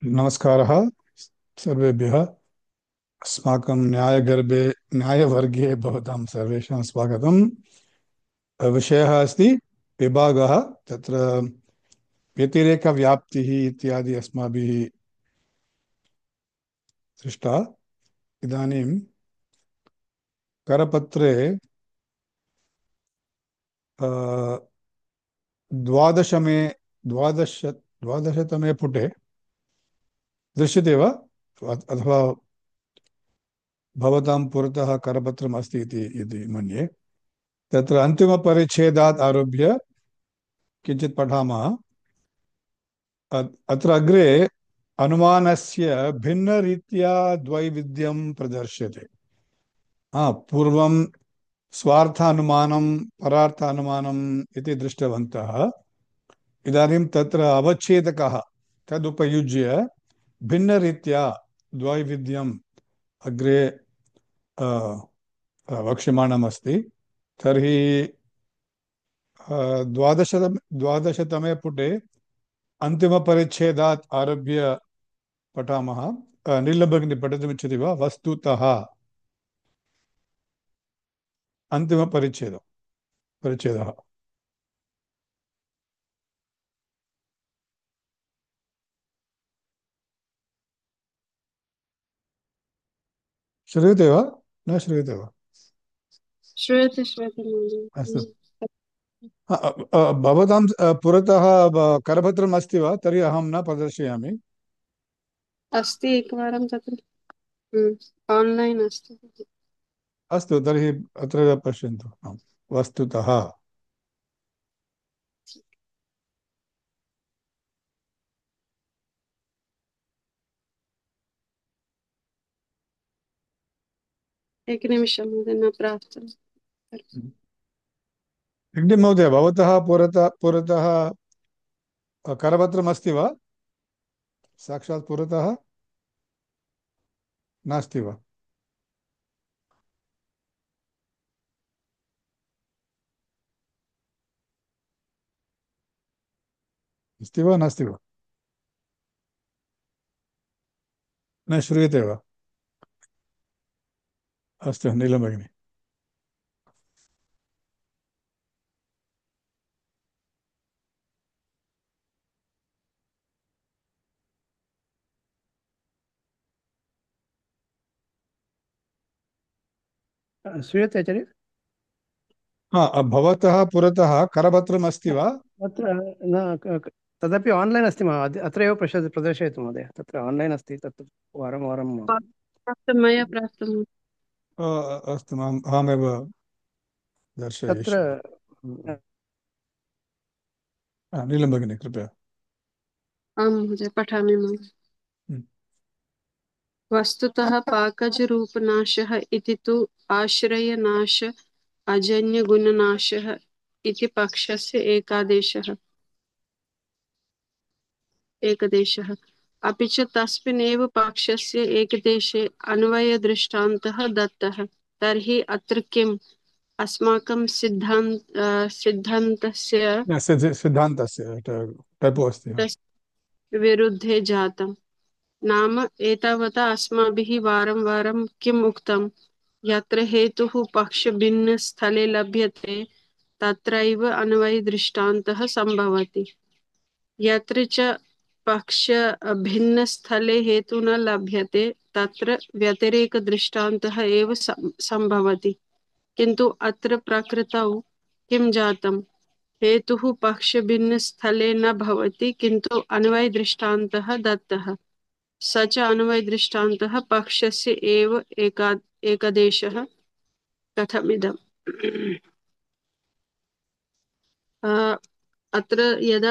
नमस्कारः सर्वेभ्यः। अस्माकं न्यायवर्गे भवतां सर्वेषां स्वागतम्। विषयः अस्ति विभागः, तत्र व्यतिरेकव्याप्तिः इत्यादि अस्माभिः दृष्टा। इदानीं करपत्रे अ, द्वादशमे द्वादशतमे पुटे दृश्यते वा? अथवा भवतां पुरतः करपत्रम् अस्ति इति मन्ये। तत्र अन्तिमपरिच्छेदात् आरभ्य किञ्चित् पठामः। अत्र अग्रे अनुमानस्य भिन्नरीत्या द्वैविध्यं प्रदर्श्यते। पूर्वं स्वार्थानुमानं परार्थानुमानम् इति दृष्टवन्तः। इदानीं तत्र अवच्छेदकः तदुपयुज्य भिन्नरीत्या द्वैविध्यम् अग्रे अ, वक्ष्यमाणमस्ति। तर्हि द्वादशतमे पुटे अन्तिमपरिच्छेदात् आरभ्य पठामः। नीलभगिनी पठितुमिच्छति वा? वस्तुतः परिच्छेदः श्रूयते वा? न श्रूयते वा? श्रूयते श्रूयते महोदय। अस्तु। भवतां पुरतः करपत्रम् अस्ति वा? तर्हि अहं न प्रदर्शयामि। अस्ति एकवारं तत्र आन्लैन् अस्ति। अस्तु, तर्हि अत्रैव पश्यन्तु। वस्तुतः एकनिमिषं महोदय, न प्राप्तं। हेग्डे महोदय, भवतः पुरतः करपत्रम् अस्ति वा? साक्षात् पुरतः नास्ति वा? अस्ति वा नास्ति वा? न श्रूयते वा? अस्तु, नीलभगिनी। श्रूयते आचार्य? भवतः पुरतः करपत्रम् अस्ति वा? अत्र न तदपि आन्लैन् अस्ति महोदय। अत्र एव प्रदर्शयतु महोदय। तत्र आन्लैन् अस्ति, तत् वारं वारं प्राप्तं, मया प्राप्तं। अस्तु, अहमेव तत्र दर्शयिष्यामि। नीलभगिनी, कृपया। आं महोदय, पठामि महोदय। वस्तुतः पाकजरूपनाशः इति तु आश्रयनाश अजन्यगुणनाशः इति पक्षस्य एकदेशः। अपि च तस्मिन् एव पक्षस्य एकदेशे अन्वयदृष्टान्तः दत्तः। तर्हि अत्र किम् अस्माकं सिद्धान्तस्य सिद्धान्तस्य टैपो अस्ति। विरुद्धे जातम्। नाम एतावता अस्माभिः वारं वारं किम् उक्तं, यत्र हेतुः पक्षभिन्नस्थले लभ्यते तत्रैव अन्वयदृष्टान्तः सम्भवति। यत्र च पक्षभिन्नस्थले हेतु न लभ्यते तत्र व्यतिरेकदृष्टान्तः एव सम्भवति। किन्तु अत्र प्रकृतौ किं जातम्? हेतुः पक्षभिन्नस्थले न भवति, किन्तु अन्वयदृष्टान्तः दत्तः। स च अन्वयदृष्टान्तः पक्षस्य एव एकदेशः। कथमिदम्? अत्र यदा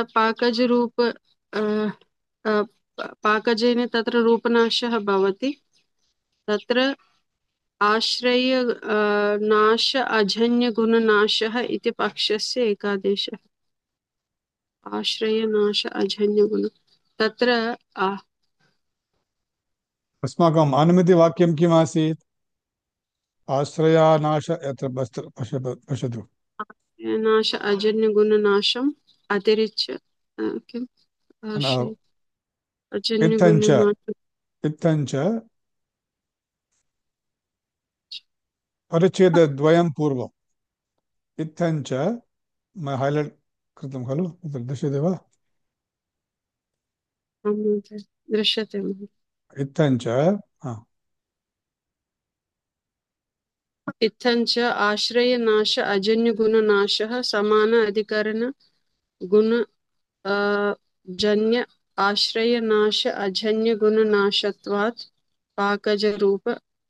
पाकजेन तत्र रूपनाशः भवति, तत्र आश्रय नाश अजन्यगुणनाशः इति पक्षस्य एकादेशः। आश्रय नाश अजन्यगुण तत्र अस्माकम् अनुमितिवाक्यं किम् आसीत्? आश्रयानाश यत्र पश्यतु। नाश अजन्यगुणनाशम् अतिरिच्य किम्? आश्रय इत्थञ्च अजन्यगुणनाश इत्थञ्च परिच्छेदद्वयं पूर्वम् इत्थञ्च हैलैट् कृतं खलु तत्र दृश्यते वा आं महोदय दृश्यते महोदय इत्थञ्च इत्थञ्च आश्रयनाश अजन्यगुणनाशः समान अधिकरण गुण जन्य आश्रयनाश अजन्यगुणनाशत्वात् पाकजरूप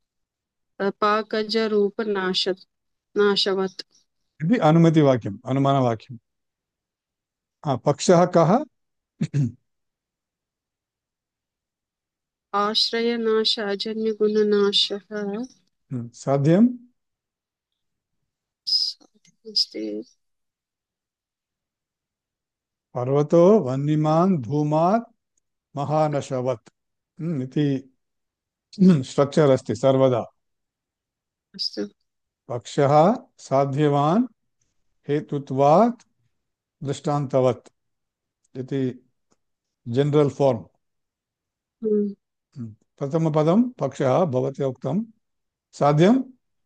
पाकजरूपनाश नाशवत् इति अनुमतिवाक्यम् अनुमानवाक्यम् पक्षः कः आश्रयनाश अजन्यगुणनाशः साध्यम् अस्ति पर्वतो वह्निमान् धूमात् महानशवत् इति स्ट्रक्चर् अस्ति सर्वदा अस्तु पक्षः साध्यवान् हेतुत्वात् दृष्टान्तवत् इति जनरल् फार्म् प्रथमपदं पक्षः भवत्या उक्तं साध्यं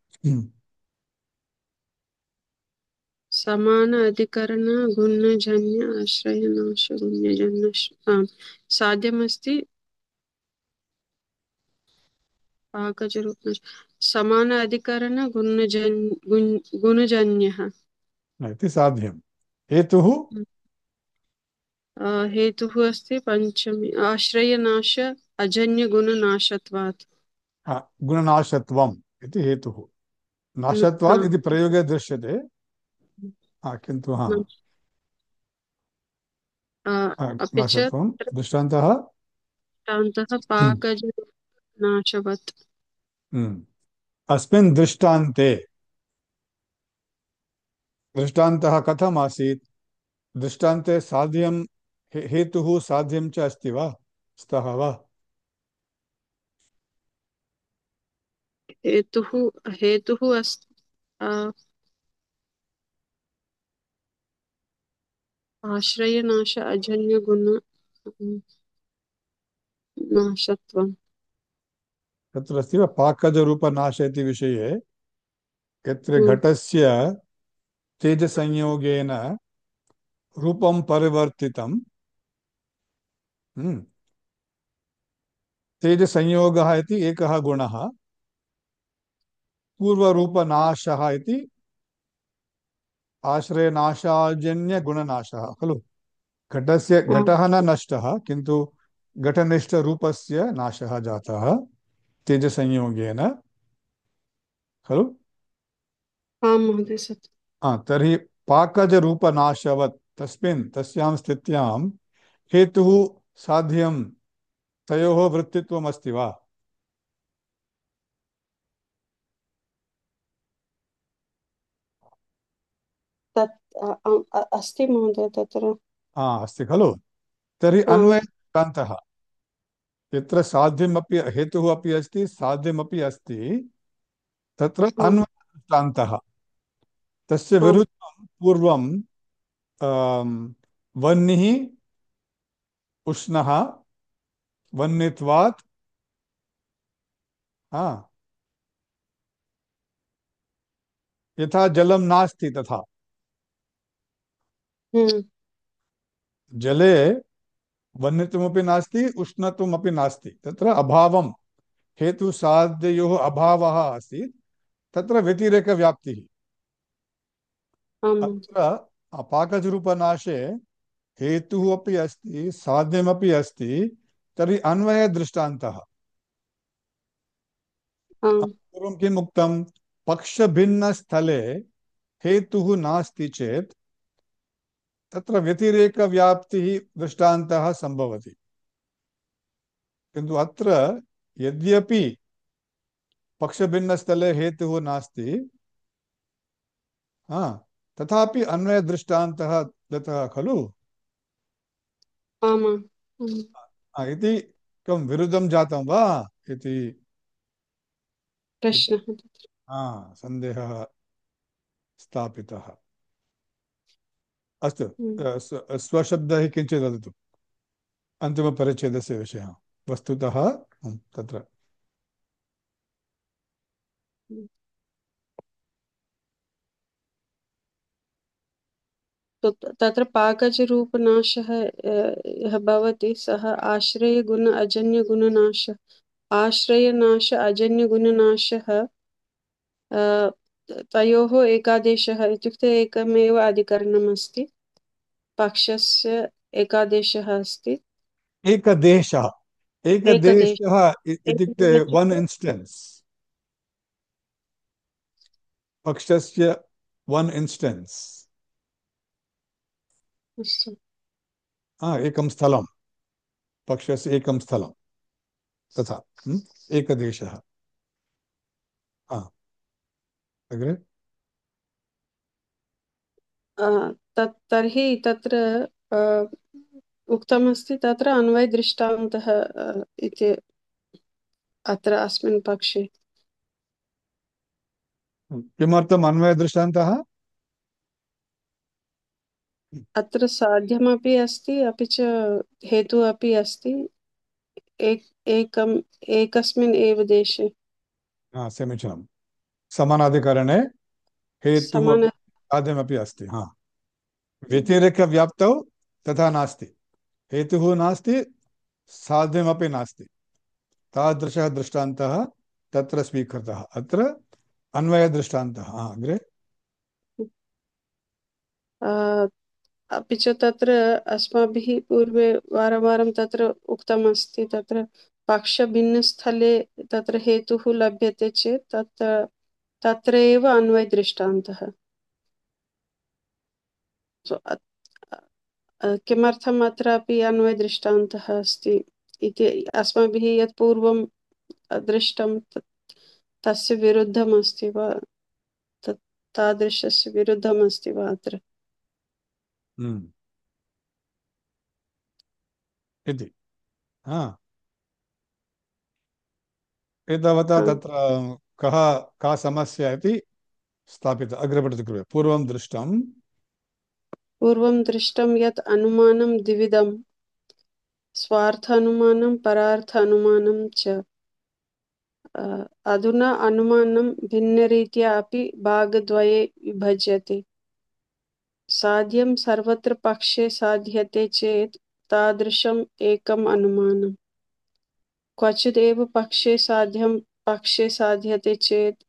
समान अधिकरण गुणजन्य आश्रयनाश गुण्यजन्य साध्यमस्ति पाकजरूपनाश समान अधिकरण गुणजन्यः इति साध्यं हेतुः हेतुः अस्ति पञ्चमी आश्रयनाश अजन्यगुणनाशत्वात् गुणनाशत्वम् इति हेतुः नाशत्वात् इति प्रयोगे दृश्यते किन्तु अपि च नाशत्वं दृष्टान्तः दृष्टान्तः पाकजनाशवत् अस्मिन् दृष्टान्ते दृष्टान्तः कथम् आसीत् दृष्टान्ते साध्यं हेतुः साध्यं च अस्ति वा स्तः वा हेतुः हेतुः अस्ति आश्रयनाश अजन्यगुण नाशत्वम् तत्र अस्ति वा पाकजरूपनाश इति विषये यत्र घटस्य तेजसंयोगेन रूपं परिवर्तितं तेजसंयोगः इति एकः गुणः पूर्वरूपनाशः इति आश्रयनाशाजन्यगुणनाशः खलु घटः न नष्टः किन्तु घटनिष्ठरूपस्य नाशः जातः तेजसंयोगेन खलु आं महोदय सत्यं तर्हि पाकजरूपनाशवत् तस्यां स्थित्यां हेतुः साध्यं तयोः वृत्तित्वम् अस्ति वा तत् अस्ति महोदय तत्र अस्ति खलु तर्हि अन्वयदृष्टान्तः यत्र साध्यमपि हेतुः अपि अस्ति साध्यमपि अस्ति तत्र अन्वयदृष्टान्तः तस्य विरुद्धं पूर्वं वह्निः उष्णः वह्नित्वात् यथा जलं नास्ति तथा जले वह्नित्वमपि नास्ति उष्णत्वमपि नास्ति तत्र अभावं हेतुसाध्ययोः अभावः आसीत् तत्र व्यतिरेकव्याप्तिः अत्र पाकजरूपनाशे हेतुः अपि अस्ति साध्यमपि अस्ति तर्हि अन्वयदृष्टान्तः पूर्वं किम् उक्तं पक्षभिन्नस्थले हेतुः नास्ति चेत् तत्र व्यतिरेकव्याप्तिः दृष्टान्तः सम्भवति किन्तु अत्र यद्यपि पक्षभिन्नस्थले हेतुः नास्ति तथापि अन्वयदृष्टान्तः दत्तः खलु इति कं विरुद्धं जातं वा इति प्रश्नः सन्देहः स्थापितः अस्तु स्वशब्दैः किञ्चित् वदतु अन्तिमपरिच्छेदस्य विषयः वस्तुतः तत्र तो तत्र पाकजरूपनाशः यः भवति सः आश्रयगुण अजन्यगुणनाशः आश्रयनाश अजन्यगुणनाशः तयोः एकादेशः इत्युक्ते एकमेव अधिकरणम् अस्ति पक्षस्य एकादेशः अस्ति एकदेशः एकदेश एकदेशः इत्युक्ते वन् इन्स्टेन्स् पक्षस्य वन् इन्स्टेन्स् अस्तु एकं स्थलं पक्षस्य एकं स्थलं तथा एकदेशः अग्रे तर्हि तत्र उक्तमस्ति तत्र अन्वयदृष्टान्तः इति अत्र अस्मिन् पक्षे किमर्थम् अन्वयदृष्टान्तः अत्र साध्यमपि अस्ति अपि च हेतुः अपि अस्ति एकस्मिन् एव देशे समीचीनं समानाधिकरणे हेतुः समान अपि साध्यमपि अस्ति व्यतिरेकव्याप्तौ तथा नास्ति हेतुः नास्ति साध्यमपि नास्ति तादृशः दृष्टान्तः तत्र स्वीकृतः अत्र अन्वयदृष्टान्तः अग्रे अपि च तत्र अस्माभिः पूर्वे वारं तत्र उक्तमस्ति तत्र पक्षभिन्नस्थले तत्र हेतुः लभ्यते चेत् तत्र एव अन्वयदृष्टान्तः किमर्थम् अत्रापि अन्वयदृष्टान्तः अस्ति इति अस्माभिः यत् पूर्वं दृष्टं तस्य विरुद्धमस्ति वा तादृशस्य विरुद्धमस्ति वा अत्र इति एतावता तत्र का समस्या इति स्थापित अग्रे पठतु कृपया पूर्वं दृष्टं यत् अनुमानं द्विविधं स्वार्थानुमानं परार्थानुमानं च अधुना अनुमानं भिन्नरीत्या अपि भागद्वये विभज्यते साध्यं सर्वत्र पक्षे साध्यते चेत् तादृशम् एकम् अनुमानम् क्वचिदेव पक्षे साध्यते चेत्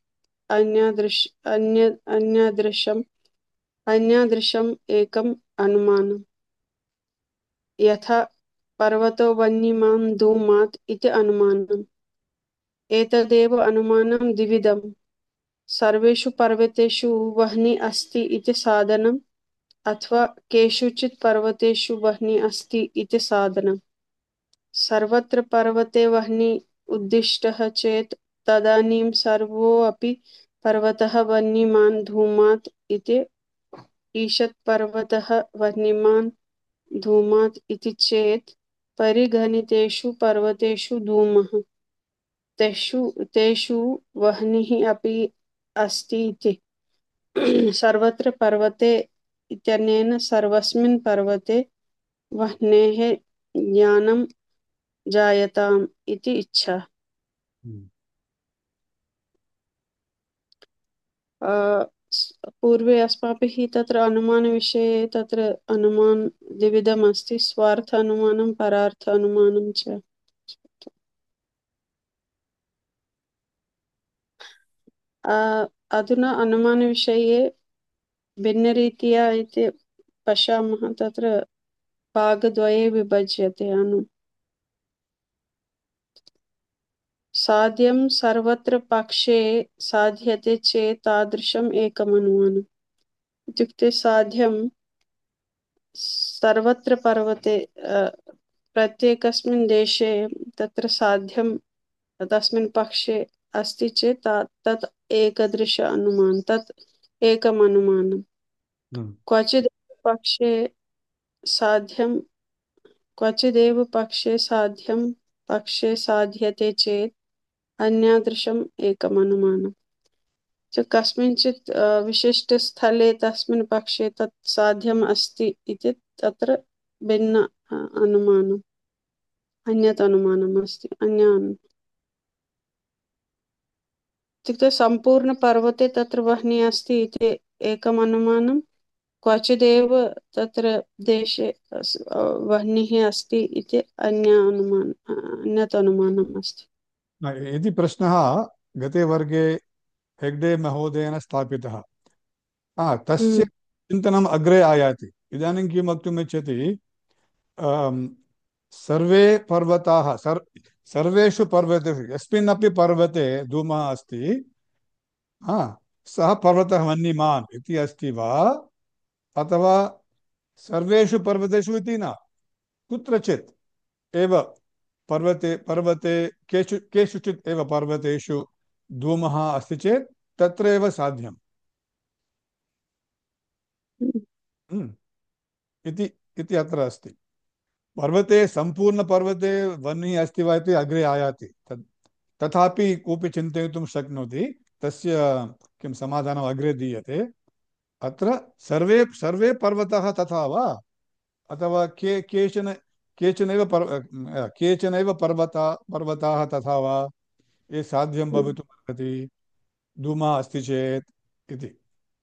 अन्यादृशम् एकम् अनुमानम् यथा पर्वतो वह्निमान् धूमात् इति अनुमानम् एतदेव अनुमानं द्विविधम् सर्वेषु पर्वतेषु वह्नि अस्ति इति साधनम् अथवा केषुचित् पर्वतेषु वह्नि अस्ति इति साधनम् सर्वत्र पर्वते वह्नि उद्दिष्टः चेत् तदानीं सर्वोऽपि पर्वतः वह्निमान् धूमात् इति ईषत् पर्वतः वह्निमान् धूमात् इति चेत् परिगणितेषु पर्वतेषु धूमः तेषु वह्निः अपि अस्ति इति सर्वत्र पर्वते इत्यनेन सर्वस्मिन् पर्वते वह्नेः ज्ञानं जायताम् इति इच्छा पूर्वे अस्माभिः तत्र अनुमानविषये तत्र अनुमान द्विविधम् अस्ति स्वार्थ अनुमानं परार्थ अनुमानं च अधुना अनुमानविषये भिन्नरीत्या इति पश्यामः तत्र भागद्वये विभज्यते साध्यं सर्वत्र पक्षे साध्यते चेत् तादृशम् एकम् अनुमानम् इत्युक्ते साध्यं सर्वत्र पर्वते प्रत्येकस्मिन् देशे तत्र साध्यं तस्मिन् पक्षे अस्ति चेत् तत् एकदृश अनुमानं तत् एकम् अनुमानम् क्वचिदेव पक्षे साध्यं पक्षे साध्यते चेत् अन्यादृशम् एकम् अनुमानम् कस्मिंश्चित् विशिष्टस्थले तस्मिन् पक्षे तत् साध्यम् अस्ति इति तत्र भिन्न अनुमानम् अन्यत् अनुमानम् अस्ति इत्युक्ते सम्पूर्णपर्वते तत्र वह्निः अस्ति इति एकम् अनुमानं, क्वचिदेव तत्र देशे वह्निः अस्ति इति अन्यत् अनुमानम् अस्ति। इति प्रश्नः गते वर्गे हेग्डे महोदयेन स्थापितः। तस्य चिन्तनम् अग्रे आयाति। इदानीं किं वक्तुम् इच्छति, सर्वे पर्वताः सर्वेषु पर्वतेषु यस्मिन्नपि पर्वते धूमः अस्ति, सः पर्वतः वह्निमान् इति अस्ति वा, अथवा सर्वेषु पर्वतेषु इति न, कुत्रचित् एव पर्वते पर्वते केषुचित् एव पर्वतेषु धूमः अस्ति चेत् तत्र एव साध्यम् इति इति अत्र अस्ति। पर्वते सम्पूर्णपर्वते वह्निः अस्ति वा इति अग्रे आयाति। तथापि कोऽपि चिन्तयितुं शक्नोति, तस्य किं समाधानम् अग्रे दीयते। अत्र सर्वे सर्वे पर्वताः तथा वा, अथवा केचनैव पर्वताः तथा वा, ये साध्यं भवितुम् अर्हति धूमः अस्ति चेत् इति।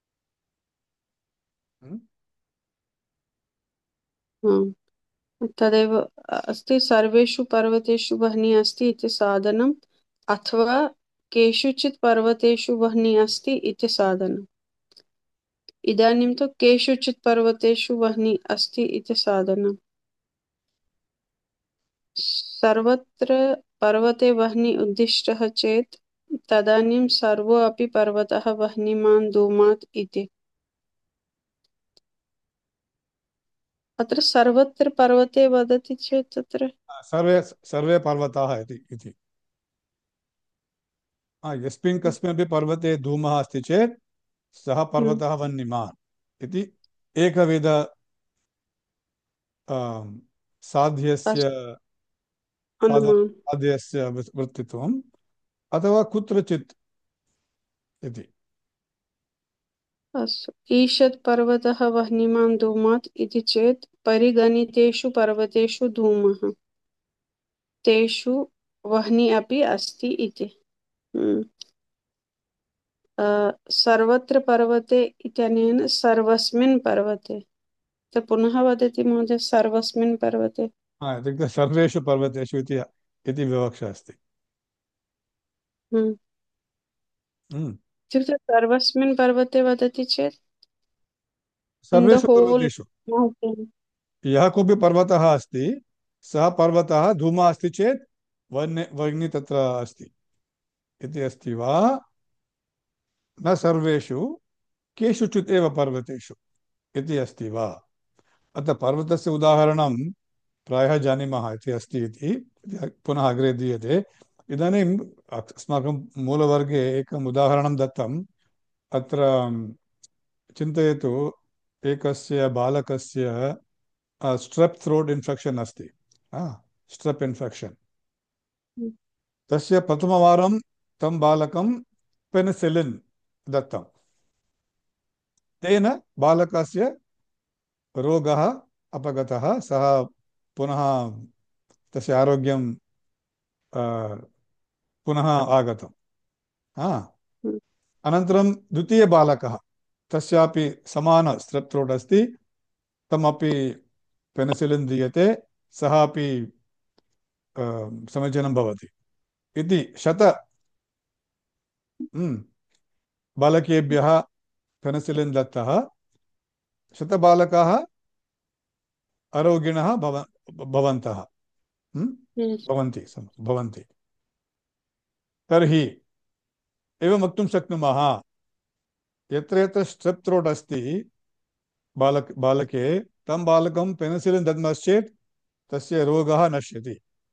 तदेव अस्ति, सर्वेषु पर्वतेषु वह्निः अस्ति इति साधनम्, अथवा केषुचित् पर्वतेषु वह्निः अस्ति इति साधनम्। इदानीं तु केषुचित् पर्वतेषु वह्निः अस्ति इति साधनम्। सर्वत्र पर्वते वह्निः उद्दिष्टः चेत् तदानीं सर्वो अपि पर्वतः वह्निमान् धूमात् इति। अत्र सर्वत्र पर्वते वदति चेत् तत्र सर्वे सर्वे पर्वताः इति यस्मिन् कस्मिन्नपि पर्वते धूमः अस्ति चेत् सः पर्वतः वह्निमान् इति एकविध साध्यस्य वृत्तित्वम्, अथवा कुत्रचित् इति। अस्तु, ईषत् पर्वतः वह्निमान् धूमात् इति चेत् परिगणितेषु पर्वतेषु धूमः, तेषु वह्निः अपि अस्ति इति। सर्वत्र पर्वते इत्यनेन सर्वस्मिन् पर्वते, तो पुनः वदति महोदय, सर्वस्मिन् पर्वते इत्युक्ते सर्वेषु पर्वतेषु इति विवक्षा अस्ति। इत्युक्ते सर्वस्मिन् पर्वते वदति चेत् सर्वेषु पर्वतेषु यः कोऽपि पर्वतः अस्ति, सः पर्वतः धूमः अस्ति चेत् वह्निः तत्र अस्ति इति अस्ति वा, न सर्वेषु केषुचित् एव पर्वतेषु इति अस्ति वा। अतः पर्वतस्य उदाहरणं प्रायः जानीमः इति अस्ति इति पुनः अग्रे दीयते। इदानीम् अस्माकं मूलवर्गे एकम् उदाहरणं दत्तम्। अत्र चिन्तयतु, एकस्य बालकस्य स्ट्रेप् थ्रोट् इन्फेक्षन् अस्ति, स्ट्रेप् इन्फेक्षन्। तस्य प्रथमवारं तं बालकं पेनिसिलिन् दत्तं। तेन बालकस्य रोगः अपगतः, सः पुनः तस्य आरोग्यं पुनः आगतम्। अनन्तरं द्वितीयबालकः, तस्यापि समान स्ट्रेप् थ्रोट् अस्ति, तमपि पेनिसिलिन् दीयते, सः अपि समीचीनं भवति इति 100 बालकेभ्यः पेनिसिलिन् दत्तः। 100 बालकाः आरोगिणः भवन्ति। तर्हि एवं वक्तुं शक्नुमः, यत्र यत्र स्ट्रेप् थ्रोट् अस्ति बालके, तं बालकं पेनिसिलिन् दद्मश्चेत् तस्य रोगः नश्यति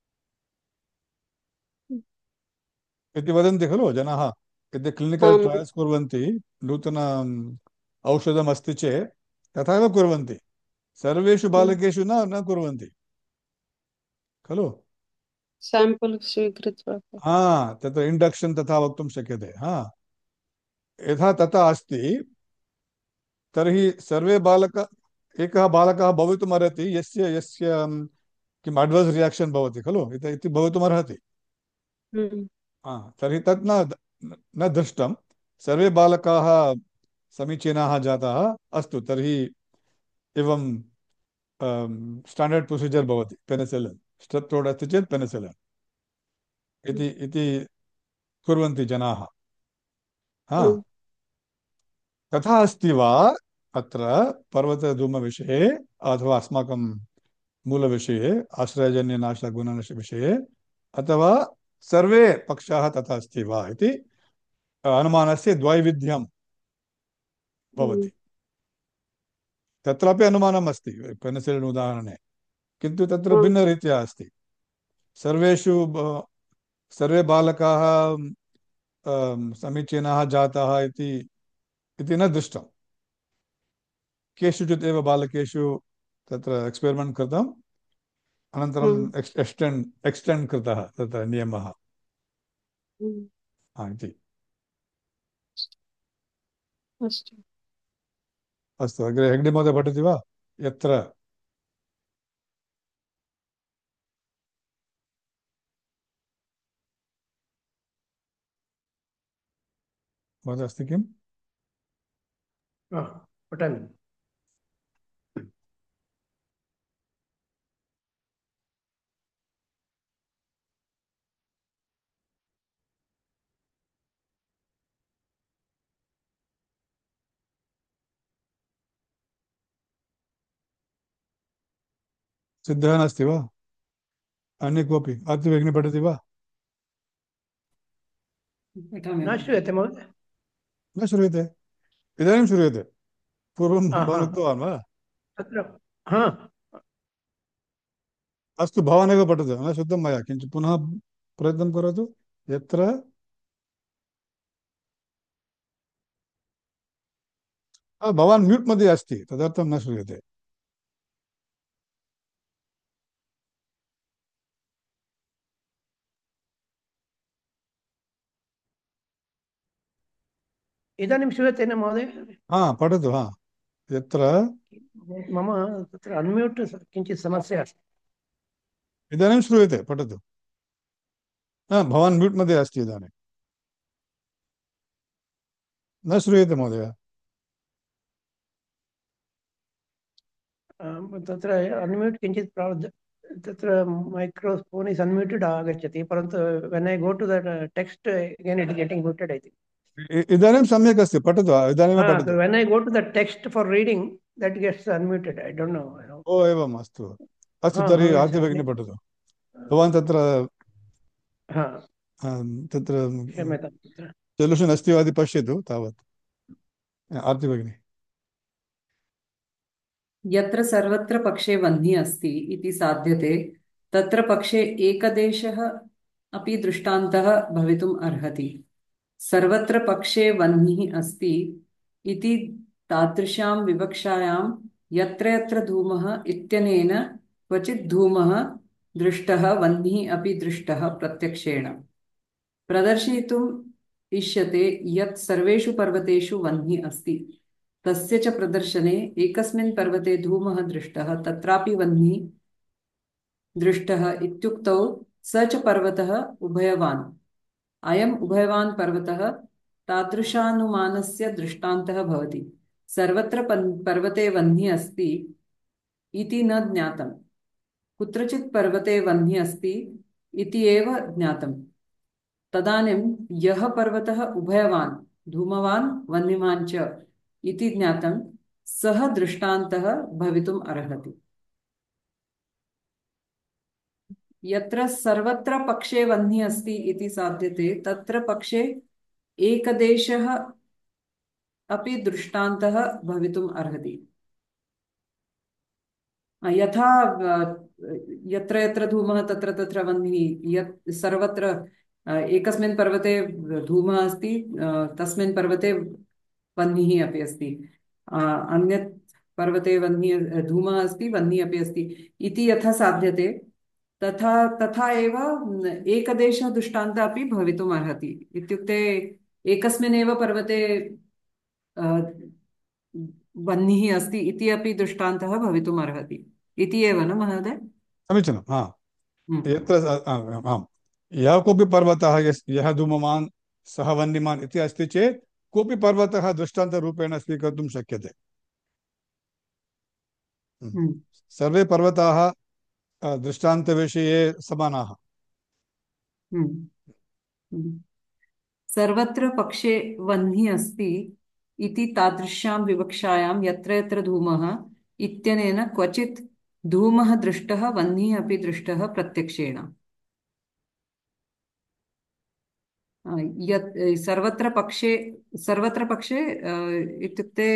इति वदन्ति खलु जनाः। यदि क्लिनिकल् ट्रयल्स् कुर्वन्ति, नूतन औषधमस्ति चेत् तथा एव कुर्वन्ति। सर्वेषु बालकेषु न कुर्वन्ति खलु। सैम्पल् स्वीकृत्य तत्र इण्डक्शन् तथा वक्तुं शक्यते। यथा तथा अस्ति, तर्हि सर्वे एकः बालकः भवितुमर्हति यस्य किम् अड्वर्स् रियाक्षन् भवति खलु इति भवितुमर्हति। तर्हि तत् न दृष्टं। सर्वे बालकाः समीचीनाः जाताः, अस्तु तर्हि एवं स्टाण्डर्ड् प्रोसीजर् भवति, पेनिसिलिन् स्ट्रेप् थ्रोट् अस्ति चेत् पेनिसिलिन् इति कुर्वन्ति जनाः। हा, तथा अस्ति वा अत्र पर्वतधूमविषये अथवा अस्माकं मूलविषये आश्रयजन्यनाशगुणविषये, अथवा सर्वे पक्षाः तथा अस्ति वा इति अनुमानस्य द्वैविध्यं भवति। तत्रापि अनुमानम् अस्ति पेनिसिलिन् उदाहरणे, किन्तु तत्र भिन्नरीत्या अस्ति। सर्वे बालकाः समीचीनाः जाताः इति न दृष्टम्। केषुचित् एव बालकेषु तत्र एक्स्पेरिमेण्ट् कृतम्, अनन्तरम् एक्स्टेण्ड् कृतः तत्र नियमः इति। अस्तु, अग्रे हेग्डे महोदय पठति वा? यत्र महोदय अस्ति किम्? पठामि। सिद्धः नास्ति वा? अन्य कोऽपि? आर्ति भगिनी पठति वा? न श्रूयते महोदय। न श्रूयते, इदानीं श्रूयते। पूर्वं भवान् उक्तवान् वा? अस्तु, भवानेव पठतु, न श्रुतं मया। किञ्चित् पुनः प्रयत्नं करोतु। यत्र भवान् म्यूट् मध्ये अस्ति, तदर्थं न श्रूयते। इदानीं श्रूयते न महोदय? पठतु। यत्र मम तत्र अन्म्यूट् किञ्चित् समस्या अस्ति। इदानीं श्रूयते, पठतु। भवान् म्यूट् मध्ये अस्ति इदानीं। न श्रूयते महोदय। तत्र अन्म्यूट् किञ्चित् तत्र मैक्रोफोन् इस् अन्म्यूटेड् आगच्छति, परन्तु when I go to the text again it getting muted इति। इदानीं सम्यक् अस्ति, पठतु, इदानीमेव पठतु। When I go to the text for reading, that gets unmuted. I don't know. ओ एवम्, अस्तु अस्तु, तर्हि आर्ति भगिनी पठतु। भवान् तत्र सोल्यूशन् अस्ति वा इति पश्यतु तावत्। आर्ति भगिनी। यत्र सर्वत्र पक्षे वह्निः अस्ति इति साध्यते तत्र पक्षे एकदेशः अपि दृष्टान्तः भवितुम् अर्हति। सर्वत्र पक्षे वह्निः अस्ति इति तादृशां विवक्षायां यत्र यत्र धूमः इत्यनेन क्वचित् धूमः दृष्टः वह्निः अपि दृष्टः प्रत्यक्षेण प्रदर्शयितुम् इष्यते यत् सर्वेषु पर्वतेषु वह्निः अस्ति। तस्य च प्रदर्शने एकस्मिन् पर्वते धूमः दृष्टः तत्रापि वह्निः दृष्टः इत्युक्तौ स च पर्वतः उभयवान्। अयम् उभयवान् पर्वतः तादृशानुमानस्य दृष्टान्तः भवति। सर्वत्र पर्वते वह्निः अस्ति इति न ज्ञातम्, कुत्रचित् पर्वते वह्निः अस्ति इति एव ज्ञातम्। तदानीं यः पर्वतः उभयवान् धूमवान् वह्निमान् च इति ज्ञातं सः दृष्टान्तः भवितुम् अर्हति। यत्र सर्वत्र पक्षे वह्निः अस्ति इति साध्यते तत्र पक्षे एकदेशः अपि दृष्टान्तः भवितुम् अर्हति। यथा यत्र यत्र धूमः तत्र तत्र वह्निः, यत् सर्वत्र एकस्मिन् पर्वते धूमः अस्ति तस्मिन् पर्वते वह्निः अपि अस्ति, अन्यत् पर्वते वह्निः धूमः अस्ति वह्निः अपि अस्ति इति यथा साध्यते तथा एव एकदेशः दृष्टान्तः अपि भवितुम् अर्हति। इत्युक्ते एकस्मिन् एव पर्वते वह्निः अस्ति इति अपि दृष्टान्तः भवितुम् अर्हति इति एव न महोदय? समीचीनं हा हम्म, यत्र आम् यः कोऽपि पर्वतः यः धूमवान् सः वह्निमान् इति अस्ति चेत् कोऽपि पर्वतः दृष्टान्तरूपेण स्वीकर्तुं शक्यते। हम्म, सर्वे पर्वताः दृष्टान्तविषये समानाः। हम्म, हम्म। सर्वत्र पक्षे वह्निः अस्ति इति तादृश्यां विवक्षायां यत्र यत्र धूमः इत्यनेन क्वचित् धूमः दृष्टः वह्निः अपि दृष्टः प्रत्यक्षेण। यत् सर्वत्र पक्षे इत्युक्ते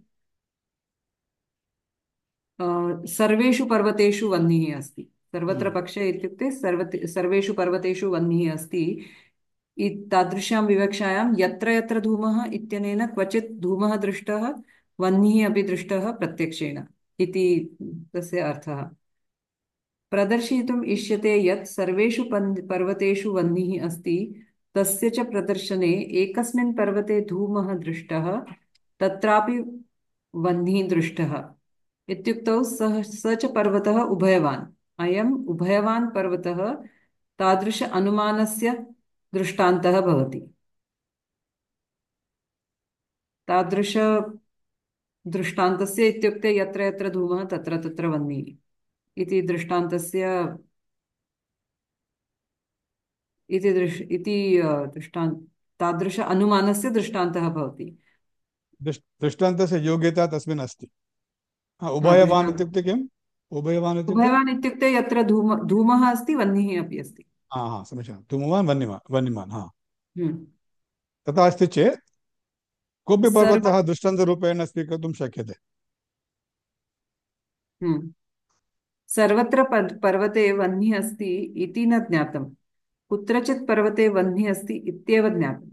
सर्वेषु पर्वतेषु वह्निः अस्ति। सर्वत्र हम्म। पक्षे इत्युक्ते सर्वेषु पर्वतेषु वह्निः अस्ति तादृशां विवक्षायां यत्र यत्र धूमः इत्यनेन क्वचित् धूमः दृष्टः वह्निः अपि दृष्टः प्रत्यक्षेण इति तस्य अर्थः। प्रदर्शयितुम् इष्यते यत् सर्वेषु पर्वतेषु वह्निः अस्ति तस्य च प्रदर्शने एकस्मिन् पर्वते धूमः दृष्टः तत्रापि वह्निः दृष्टः इत्युक्तौ स च पर्वतः उभयवान्। अयम् उभयवान् पर्वतः तादृश अनुमानस्य दृष्टान्तः भवति। तादृश दृष्टान्तस्य इत्युक्ते यत्र यत्र धूमः तत्र तत्र वह्निः इति दृष्टान्तस्य दृष्टान्त तादृश अनुमानस्य दृष्टान्तः भवति। दृष्टान्तस्य योग्यता तस्मिन् अस्ति। हा उभयवान् दृष्टान्त इत्युक्ते किम्? उभयवान् इत्युक्ते उभयवान् इत्युक्ते यत्र धूमः अस्ति वह्निः अपि अस्ति। हा हा समीचीनं धूमवान् वह्निमान् हा हम्म। तथा अस्ति चेत् कोऽपि सर्व पर्वतः दृष्टान्तरूपेण स्वीकर्तुं शक्यते। हम्म। सर्वत्र पर्वते वह्निः अस्ति इति न ज्ञातम्। कुत्रचित् पर्वते वह्निः अस्ति इत्येव ज्ञातम्।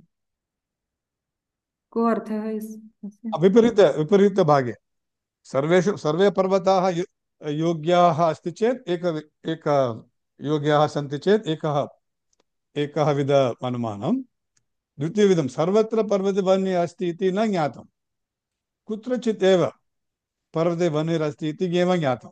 को अर्थः अस्य? विपरीतभागे सर्वे पर्वताः योग्याः अस्ति चेत् एक योग्याः सन्ति चेत् एकः विध अनुमानं। द्वितीयविधं सर्वत्र पर्वते वह्निः अस्ति इति न ज्ञातं, कुत्रचित् एव पर्वते वह्निरस्ति इति एव ज्ञातम्।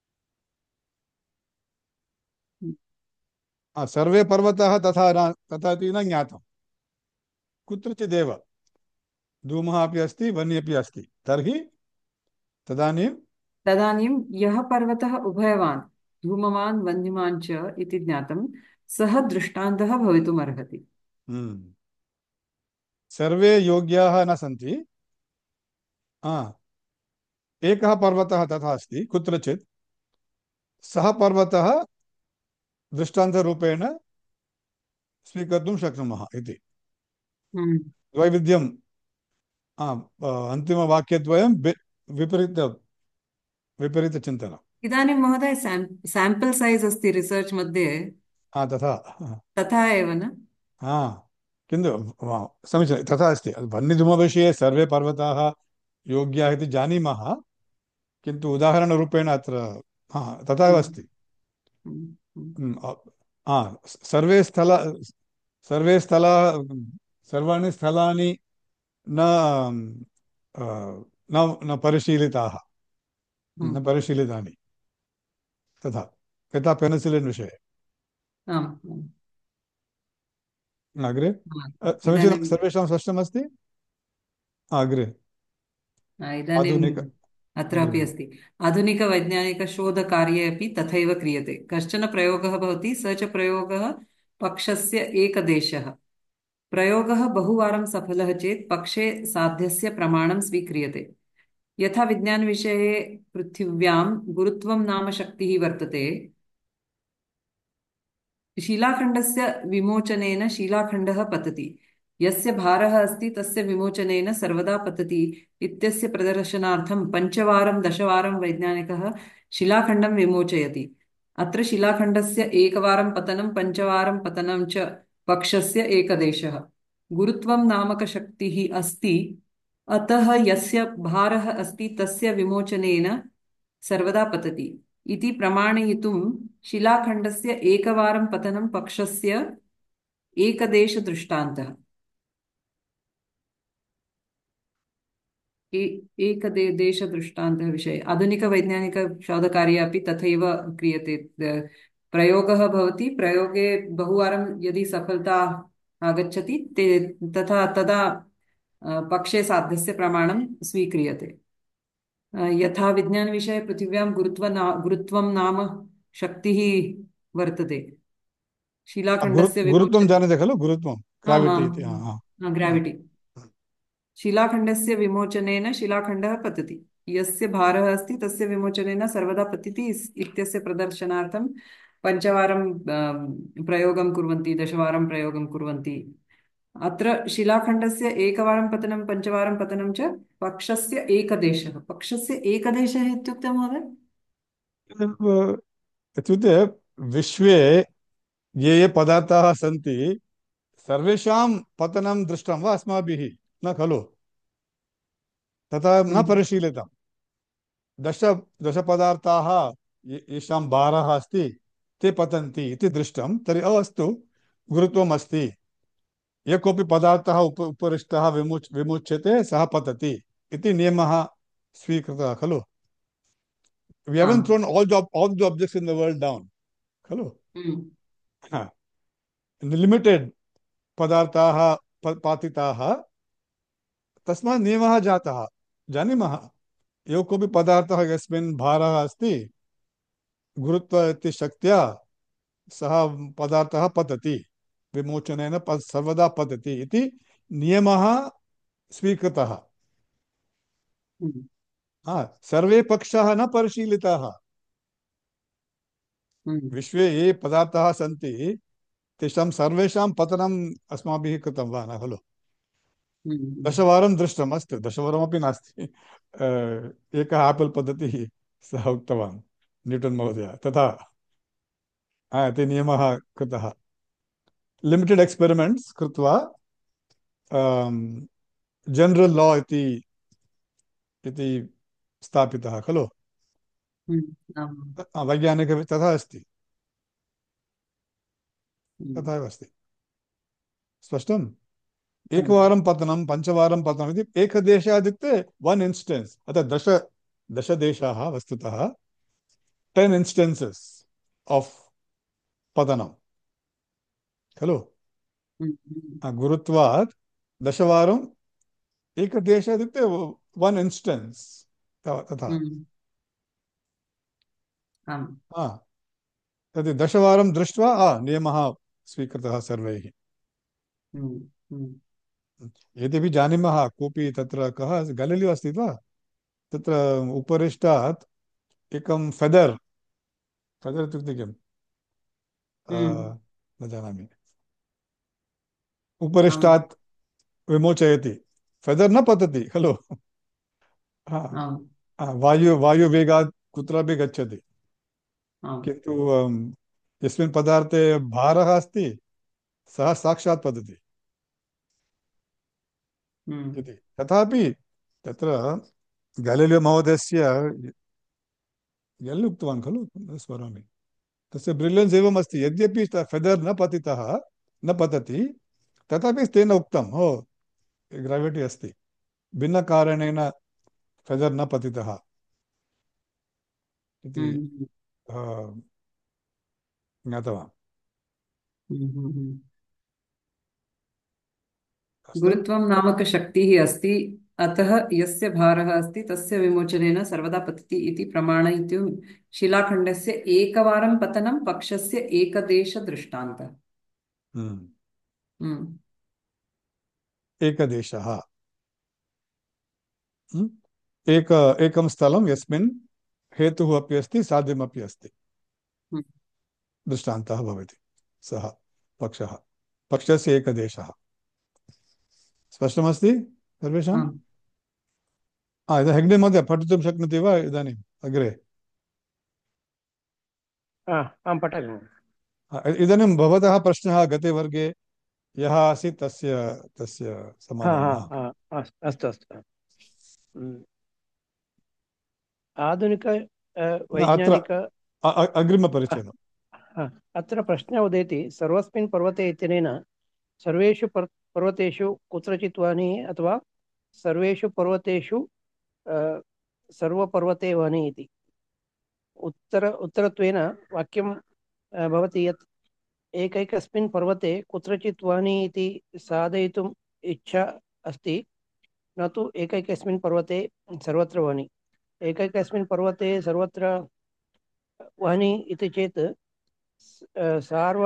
सर्वे पर्वताः तथा इति न ज्ञातं, कुत्रचिदेव धूमः अपि अस्ति वह्निः अपि अस्ति तर्हि तदानीं तदानीं यः पर्वतः उभयवान् धूमवान् वह्निमान् च इति ज्ञातं सः दृष्टान्तः भवितुमर्हति। हम्म, सर्वे योग्याः न सन्ति। एकः पर्वतः तथा अस्ति कुत्रचित्, सः पर्वतः दृष्टान्तरूपेण स्वीकर्तुं शक्नुमः इति हम्म। द्वैविध्यम् अन्तिमवाक्यद्वयं विपरीतचिन्तनम्। इदानीं महोदय सैम्पल् सैज् अस्ति रिसर्च् मध्ये तथा तथा एव न? हा किन्तु समीचीनं तथा अस्ति। वह्निधूमविषये सर्वे पर्वताः योग्याः इति जानीमः, किन्तु उदाहरणरूपेण अत्र तथा एव हम्म, अस्ति। हम्म, हम्म, सर्वे सर्वे स्थला सर्वाणि स्थलानि न अ, न परिशीलिताः, न हम्म। परिशीलितानि तथा यथा पेनिसिलिन् विषये। आम्, आम्, अग्रे आम्। समीचीनं इदानीं सर्वेषां स्पष्टमस्ति। अग्रे इदानीम् आधुनिक अत्रापि अग्रे अस्ति आधुनिकवैज्ञानिकशोधकार्ये अपि तथैव क्रियते। कश्चन प्रयोगः भवति स च प्रयोगः पक्षस्य एकदेशः। प्रयोगः बहुवारं सफलः चेत् पक्षे साध्यस्य प्रमाणं स्वीक्रियते। यथा विज्ञानविषये पृथिव्यां गुरुत्वं नाम शक्तिः वर्तते। शिलाखण्डस्य विमोचनेन शिलाखण्डः पतति। यस्य भारः अस्ति तस्य विमोचनेन सर्वदा पतति इत्यस्य प्रदर्शनार्थं पञ्चवारं दशवारं वैज्ञानिकः शिलाखण्डं विमोचयति। अत्र शिलाखण्डस्य एकवारं पतनं पञ्चवारं पतनं च पक्षस्य एकदेशः। गुरुत्वं नामकशक्तिः अस्ति, अतः यस्य भारः अस्ति तस्य विमोचनेन सर्वदा पतति इति प्रमाणयितुं शिलाखण्डस्य एकवारं पतनं पक्षस्य एकदेशदृष्टान्तः। देशदृष्टान्तः विषये आधुनिकवैज्ञानिकशोधकार्ये अपि तथैव क्रियते। प्रयोगः भवति, प्रयोगे बहुवारं यदि सफलता आगच्छति तदा पक्षे साध्यस्य प्रमाणं स्वीक्रियते। यथा विज्ञानविषये पृथिव्यां गुरुत्वं नाम शक्तिः वर्तते। शिलाखण्डस्य गुरुत्वं विमोचने जानाति खलु, गुरुत्वं ग्राविटि इति। ग्राविटी, शिलाखण्डस्य विमोचनेन शिलाखण्डः पतति। यस्य भारः अस्ति तस्य विमोचनेन सर्वदा पतति इत्यस्य प्रदर्शनार्थं पञ्चवारं प्रयोगं कुर्वन्ति, दशवारं प्रयोगं कुर्वन्ति। अत्र शिलाखण्डस्य एकवारं पतनं, पञ्चवारं पतनं च पक्षस्य एकदेशः। पक्षस्य एकदेशः इत्युक्ते महोदय इत्युक्ते विश्वे ये ये पदार्थाः सन्ति सर्वेषां पतनं दृष्टं वा अस्माभिः? न खलु, तथा न परिशीलितं। दश दशपदार्थाः येषां भारः अस्ति ते पतन्ति इति दृष्टं, तर्हि अस्तु, गुरुत्वम् अस्ति। यः कोऽपि पदार्थः उपरिष्टः विमुच्यते सः पतति इति नियमः स्वीकृतः खलु। We haven't thrown all the objects in the world down, खलु। लिमिटेड पदार्थाः पातिताः, तस्मात् नियमः जातः, जानीमः। यः कोऽपि पदार्थः यस्मिन् भारः अस्ति गुरुत्व इति शक्त्या सः पदार्थः पतति, विमोचनेन सर्वदा पतति इति नियमः स्वीकृतः। सर्वे पक्षाः न परिशीलिताः। विश्वे ये पदार्थाः सन्ति तेषां सर्वेषां पतनम् अस्माभिः कृतं वा न खलु। दशवारं दृष्टम्, अस्तु, दशवारमपि नास्ति। एकः आपल् पतति सः उक्तवान् न्यूटन् महोदय, तथा इति नियमः कृतः। लिमिटेड् एक्स्पेरिमेण्ट्स् कृत्वा जनरल् लॉ इति स्थापितः खलु। वैज्ञानिक तथा अस्ति, तथा एव अस्ति। स्पष्टम्? एकवारं पतनं, पञ्चवारं पतनम् इति एकदेशः इत्युक्ते वन् इन्स्टेन्स्। अतः दशदेशाः वस्तुतः 10 instances आफ् पतनं खलु। गुरुत्वात् दशवारम् एकदेशः इत्युक्ते वन् इन्स्टेन्स्, तथा। तद् दशवारं दृष्ट्वा नियमः स्वीकृतः सर्वैः। यद्यपि जानीमः, कोऽपि तत्र कः गैलीलियो अस्ति वा, तत्र उपरिष्टात् एकं फेदर् इत्युक्ते किम् न जानामि, उपरिष्टात् विमोचयति, फेदर् न पतति खलु। वायुवेगात् कुत्रापि गच्छति, किन्तु यस्मिन् पदार्थे भारः अस्ति सः साक्षात् पतति इति। तथापि तत्र गैलीलियो महोदयस्य उक्तवान् खलु, न स्मरामि, तस्य ब्रिलियन्स् एवम् अस्ति। यद्यपि फेदर् न पतति, तथापि तेन उक्तं, ग्राविटी अस्ति, भिन्नकारणेन फेदर् न पतितः इति ज्ञातवान्। गुरुत्वं नामक शक्तिः अस्ति, अतः यस्य भारः अस्ति तस्य विमोचनेन सर्वदा पतति इति प्रमाणयितुं शिलाखण्डस्य एकवारं पतनं पक्षस्य एकदेशदृष्टान्तः। एकदेशः, एकं स्थलं यस्मिन् हेतुः अपि अस्ति, साध्यमपि अस्ति, दृष्टान्तः भवति सः पक्षः, पक्षस्य एकदेशः। स्पष्टमस्ति सर्वेषाम्? हेग्डे महोदय पठितुं शक्नोति वा इदानीम् अग्रे? आं पठामि। इदानीं भवतः प्रश्नः गते वर्गे यः आसीत् तस्य समाधानम्। अस्तु अस्तु। आधुनिक वैज्ञानिक अग्रिमपरिच्छेदम्। अत्र प्रश्नः उदेति, सर्वस्मिन् पर्वते इत्यनेन सर्वेषु पर्वतेषु कुत्रचित् वानि अथवा सर्वेषु पर्वतेषु सर्वपर्वते वनि इति उत्तरत्वेन वाक्यं भवति यत् एकैकस्मिन् पर्वते कुत्रचित् वनि इति साधयितुम् इच्छा अस्ति, न तु एकैकस्मिन् पर्वते सर्वत्र वनि। एकैकस्मिन् पर्वते सर्वत्र वनि इति चेत् सार्व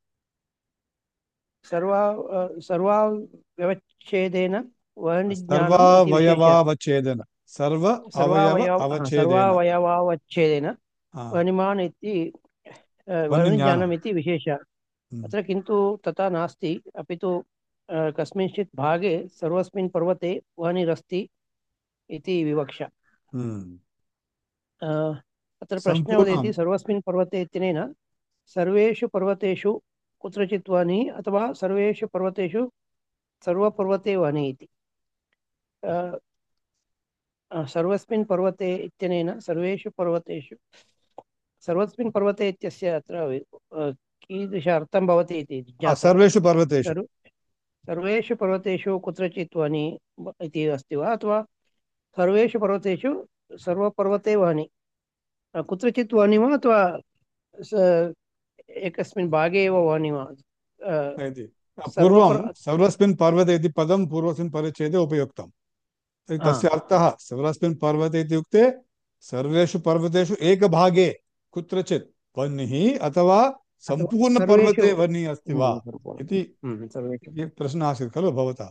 सर्वा सर्वावयवच्छेदेन वनिज्ञानम् इति विशेषः। सर्वावयवावच्छेदन सर्व अवयव अवच्छेदेन सर्वावयवावच्छेदेन वनिमान् इति वन्यज्ञानम्। वनिज्ञानम् इति विशेषः। अत्र किन्तु तथा नास्ति, अपि तु कस्मिंश्चित् भागे सर्वस्मिन् पर्वते वनिरस्ति इति विवक्षा। अत्र प्रश्ने उदेति सर्वस्मिन् पर्वते इत्यनेन सर्वेषु पर्वतेषु कुत्रचित् वनि अथवा सर्वेषु पर्वतेषु सर्वपर्वते वनि इति। सर्वस्मिन् पर्वते इत्यनेन सर्वेषु पर्वतेषु सर्वस्मिन् पर्वते इत्यस्य अत्र कीदृश अर्थं भवति इति ज्ञातुं। सर्वेषु पर्वतेषु सर्वेषु पर्वतेषु कुत्रचित् वनि इति अस्ति वा, अथवा सर्वेषु पर्वतेषु सर्वपर्वते वनि, कुत्रचित् वनि वा अथवा एकस्मिन् भागे एव वनि वा? पूर्वं सर्वस्मिन् पर्वते इति पदं पूर्वस्मिन् परिच्छेदे उपयुक्तं। तस्य अर्थः सर्वस्मिन् पर्वते इत्युक्ते सर्वेषु पर्वतेषु एकभागे कुत्रचित् वह्निः अथवा सम्पूर्णपर्वते वह्निः अस्ति वा इति प्रश्नः आसीत् खलु भवतः।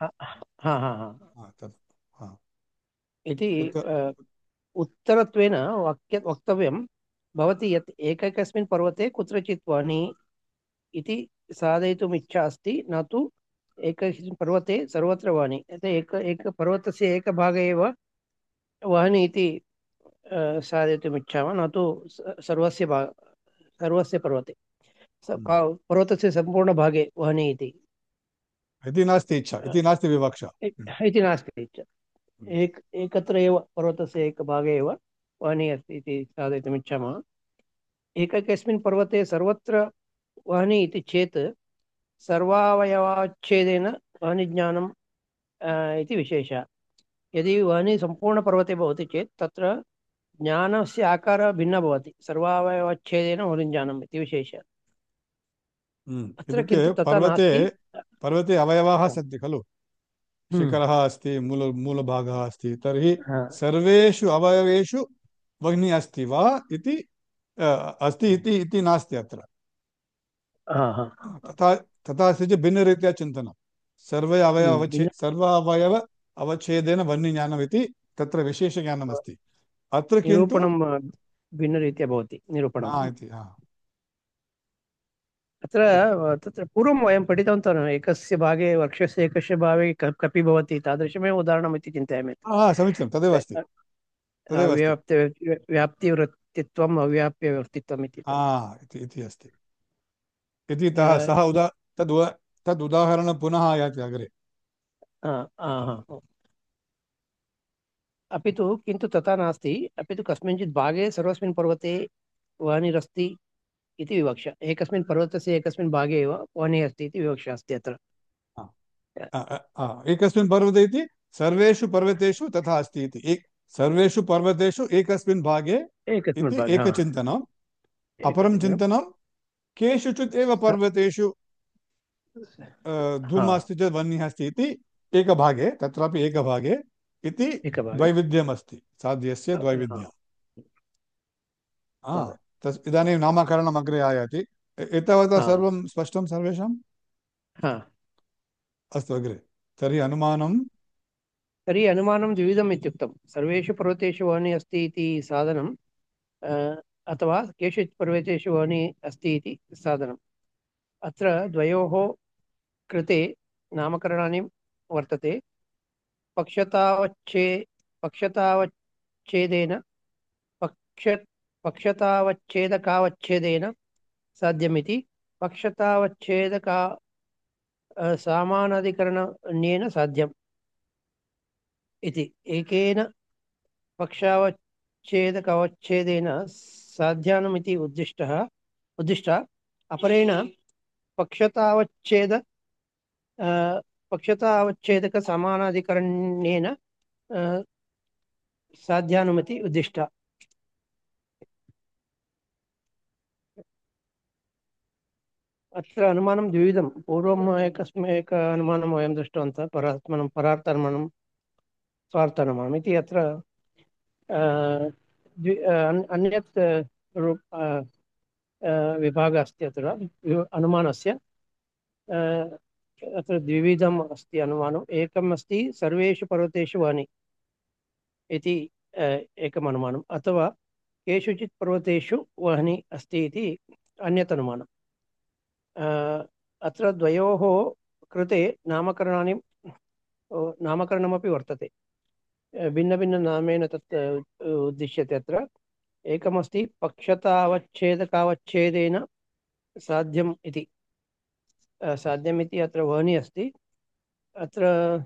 इति उत्तरत्वेन वक्तव्यं भवति यत् एकैकस्मिन् पर्वते कुत्रचित् वनि इति साधयितुम् इच्छा अस्ति, न तु एकस्मिन् पर्वते सर्वत्र वनि। एक पर्वतस्य एकभागे एव वह्नि इति साधयितुम् इच्छामः, न तु सर्वस्य पर्वते पर्वतस्य सम्पूर्णभागे वह्नि इति नास्ति इच्छा, इति नास्ति विवक्षा, इति नास्ति इच्छा। एकत्र एव पर्वतस्य एकभागे एव वह्नि अस्ति इति साधयितुम् इच्छामः। एकैकस्मिन् पर्वते सर्वत्र वह्नि इति चेत् सर्वावयवाच्छेदेन वह्निज्ञानम् इति विशेषः। यदि वह्नि सम्पूर्णपर्वते भवति चेत् तत्र ज्ञानस्य आकारः भिन्नः भवति, सर्वावयवाच्छेदेन वह्निज्ञानम् इति विशेषः। अत्र किन्तु तथा नास्ति। पर्वते अवयवाः सन्ति खलु, शिखरः अस्ति, मूलभागः अस्ति, तर्हि सर्वेषु अवयवेषु वह्निः अस्ति वा इति अस्ति इति नास्ति अत्र। तथा अस्ति चेत् भिन्नरीत्या चिन्तनं। सर्व अवयव अवच्छेदेन वह्निज्ञानम् इति तत्र विशेषज्ञानमस्ति। अत्र किन्तु निरूपणं भिन्नरीत्या भवति निरूपणम् इति। अत्र तत्र पूर्वं वयं पठितवन्तः न, एकस्य भागे वृक्षस्य एकस्य भागे कपि भवति, तादृशमेव उदाहरणम् इति चिन्तयामि। समीचीनं, तदेव अस्ति, व्याप्तिवृत्तित्वम् अव्याप्यवृत्तित्वम् इति अस्ति इति। सः तद् उदाहरणं पुनः आयाति अग्रे। अपि तु किन्तु तथा नास्ति, अपि तु कस्मिंश्चित् भागे सर्वस्मिन् पर्वते वह्निरस्ति इति विवक्षा। एकस्मिन् पर्वतस्य एकस्मिन् भागे एव वह्निः अस्ति इति विवक्षा अस्ति अत्र। एकस्मिन् पर्वते इति सर्वेषु पर्वतेषु तथा अस्ति इति। सर्वेषु पर्वतेषु एकस्मिन् भागे एकचिन्तनम्। अपरं चिन्तनं केषुचित् एव पर्वतेषु धूमः अस्ति चेत् वह्निः अस्ति इति एकभागे, तत्रापि एकभागे इति द्वैविध्यमस्ति, साध्यस्य द्वैविध्यम्। इदानीं नामकरणम् अग्रे आयाति। एतावता सर्वं स्पष्टं सर्वेषाम्? अस्तु अग्रे। तर्हि अनुमानं द्विविधम् इत्युक्तं। सर्वेषु पर्वतेषु वह्निः अस्ति इति साधनम्, अथवा केषुचित् पर्वतेषु वह्निः अस्ति इति साधनम्। अत्र द्वयोः कृते नामकरणानि वर्तते। पक्षतावच्छेदेन पक्षतावच्छेदकावच्छेदेन साध्यमिति, पक्षतावच्छेदका सामानाधिकरणन्येन साध्यम् इति। एकेन पक्षावच्छेदकावच्छेदेन साध्यानमिति उद्दिष्टा, अपरेण पक्षतावच्छेदकसमानाधिकरण्येन साध्यानुमति उद्दिष्टा। अत्र अनुमानं द्विविधं। पूर्वम् एक अनुमानं वयं दृष्टवन्तः, परार्थानुमानं स्वार्थानुमानम् इति। अत्र अन्यत् विभागः अस्ति अत्र अनुमानस्य। अत्र द्विविधम् अस्ति अनुमानम्। एकम् अस्ति सर्वेषु पर्वतेषु वह्नि इति एकम् अनुमानम्, अथवा केषुचित् पर्वतेषु वह्नि अस्ति इति अन्यत् अनुमानम्। अत्र द्वयोः कृते नामकरणमपि वर्तते। भिन्नभिन्ननामेन तत् उद्दिश्यते। अत्र एकमस्ति पक्षतावच्छेदकावच्छेदेन साध्यम् इति। साध्यम् इति अत्र वह्नि अस्ति। अत्र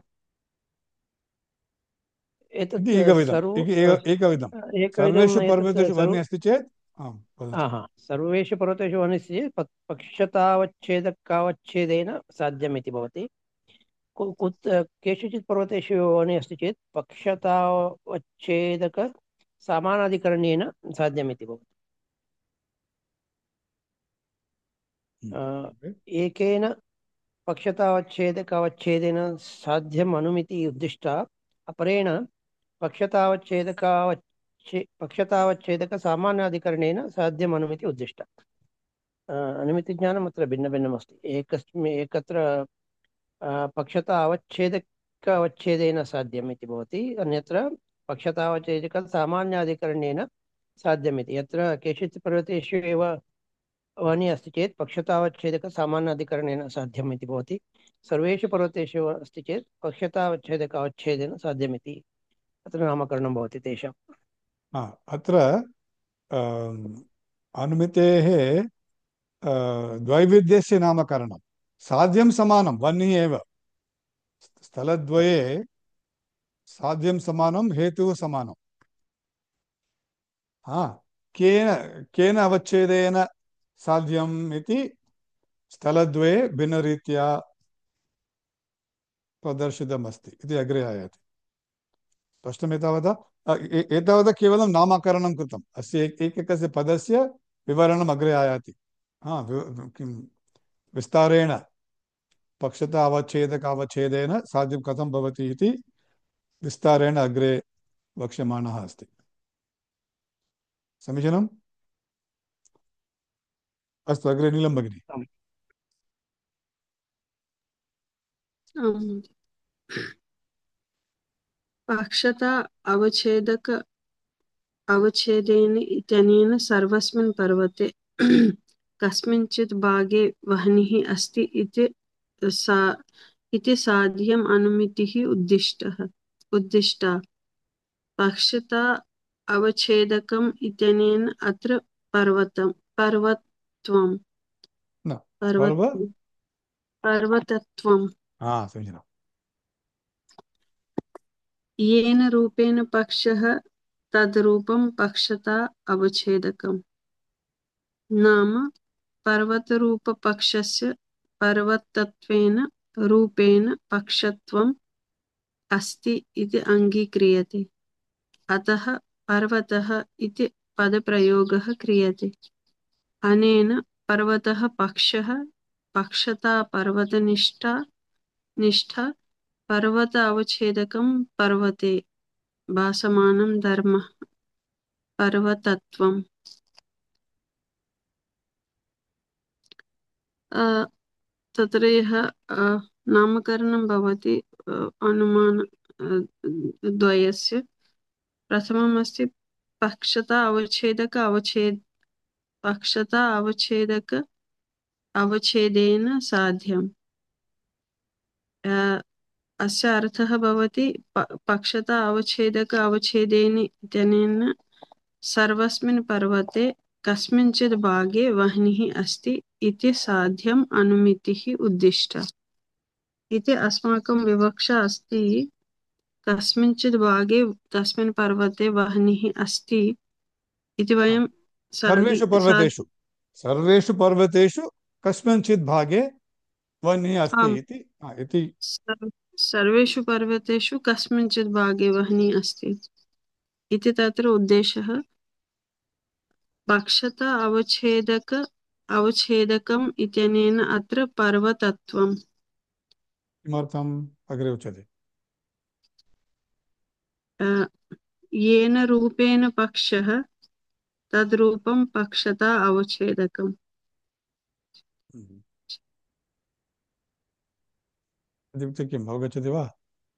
एतत् एकविधं सर्वेषु पर्वतेषु वह्नि अस्ति चेत् सर्वेषु पर्वतेषु वह्नि अस्ति चेत् पक्षतावच्छेदकावच्छेदेन साध्यम् इति भवति। केषुचित् पर्वतेषु वह्नि अस्ति चेत् पक्षतावच्छेदक समानाधिकरणेन साध्यम् इति भवति। एकेन पक्षतावच्छेदकावच्छेदेन साध्यम् अनुमिति उद्दिष्टा, अपरेण पक्षतावच्छेदक सामान्याधिकरणेन साध्यम् अनुमिति उद्दिष्टा। अनुमितिज्ञानम् अत्र भिन्नभिन्नमस्ति। एकत्र पक्षतावच्छेदकावच्छेदेन साध्यम् इति भवति, अन्यत्र पक्षतावच्छेदक सामान्याधिकरणेन साध्यम् इति। यत्र केषुचित् पर्वतेषु एव वह्नि अस्ति चेत् पक्षतावच्छेदक सामान्याधिकरणेन साध्यम् इति भवति। सर्वेषु पर्वतेषु अस्ति चेत् पक्षतावच्छेदकावच्छेदेन साध्यम् इति अत्र नामकरणं भवति तेषाम्। अत्र अनुमितेः द्वैविध्यस्य नामकरणं। साध्यं समानं, वह्निः एव। स्थलद्वये साध्यं समानं, हेतुः समानं। केन अवच्छेदेन साध्यम् इति स्थलद्वये भिन्नरीत्या प्रदर्शितमस्ति इति अग्रे आयाति। स्पष्टम्? एतावता केवलं नामकरणं कृतम्। अस्य एकैकस्य पदस्य विवरणम् अग्रे आयाति। किं विस्तारेण पक्षता अवच्छेदकावच्छेदेन साध्यं कथं भवति इति विस्तारेण अग्रे वक्ष्यमाणः अस्ति। समीचीनम्? अस्तु, अग्रे नीलं भगिनी। पक्षता अवच्छेदेन इत्यनेन सर्वस्मिन् पर्वते कस्मिंश्चित् भागे वह्निः अस्ति इति साध्यम् अनुमितिः उद्दिष्टा। पक्षता अवच्छेदकम् इत्यनेन अत्र पर्वतत्वम् समीचीनम्। येन रूपेण पक्षः तद्रूपं पक्षता अवच्छेदकम्। नाम पर्वतरूपपक्षस्य पर्वतत्वेन रूपेण पक्षत्वम् अस्ति इति अङ्गीक्रियते। अतः पर्वतः इति पदप्रयोगः क्रियते। अनेन पर्वतः पक्षः, पक्षता पर्वतनिष्ठा, पर्वत अवच्छेदकं पर्वते भासमानं धर्मः पर्वतत्वम्। तत्र यः नामकरणं भवति अनुमान द्वयस्य। प्रथमम् अस्ति पक्षता अवच्छेदक अवच्छेदेन साध्यम्। अस्य अर्थः भवति पक्षता अवच्छेदक अवच्छेदेन इत्यनेन सर्वस्मिन् पर्वते कस्मिंश्चित् भागे वह्निः अस्ति इति साध्यम् अनुमितिः उद्दिष्टा। इति अस्माकं विवक्षा अस्ति। कस्मिंश्चित् भागे तस्मिन् पर्वते वह्निः अस्ति इति वयं सर्वेषु पर्वतेषु कस्मिंश्चित् भागे वह्निः अस्ति इति सर्वेषु पर्वतेषु कस्मिंश्चित् भागे वह्निः अस्ति। इति तत्र उद्देशः पक्षता अवच्छेदकम् इत्यनेन अत्र पर्वतत्वम् किमर्थम् अग्रे उच्यते? येन रूपेण पक्षः तद्रूपं पक्षता अवच्छेदकम्। इत्युक्ते किम् अवगच्छति वा?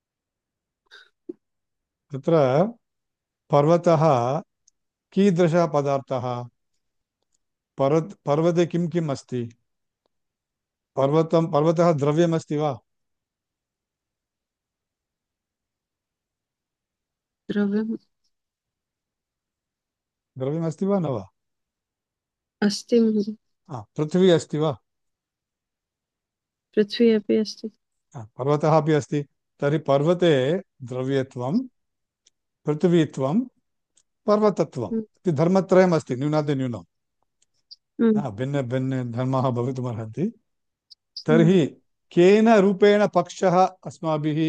तत्र पर्वतः कीदृशः पदार्थः? पर्वते किं किम् अस्ति? पर्वतः द्रव्यमस्ति वा? द्रव्यम् द्रव्यमस्ति वा न वा? अस्ति महोदय। पृथ्वी अस्ति वा? पृथ्वी अपि अस्ति। पर्वतः अपि अस्ति। तर्हि पर्वते द्रव्यत्वं, पृथ्वीत्वं, पर्वतत्वम् हम्म, इति धर्मत्रयमस्ति न्यूनातिन्यूनं। हम्म, भिन्न भिन्न धर्माः भवितुमर्हन्ति। हम्म, तर्हि केन रूपेण पक्षः अस्माभिः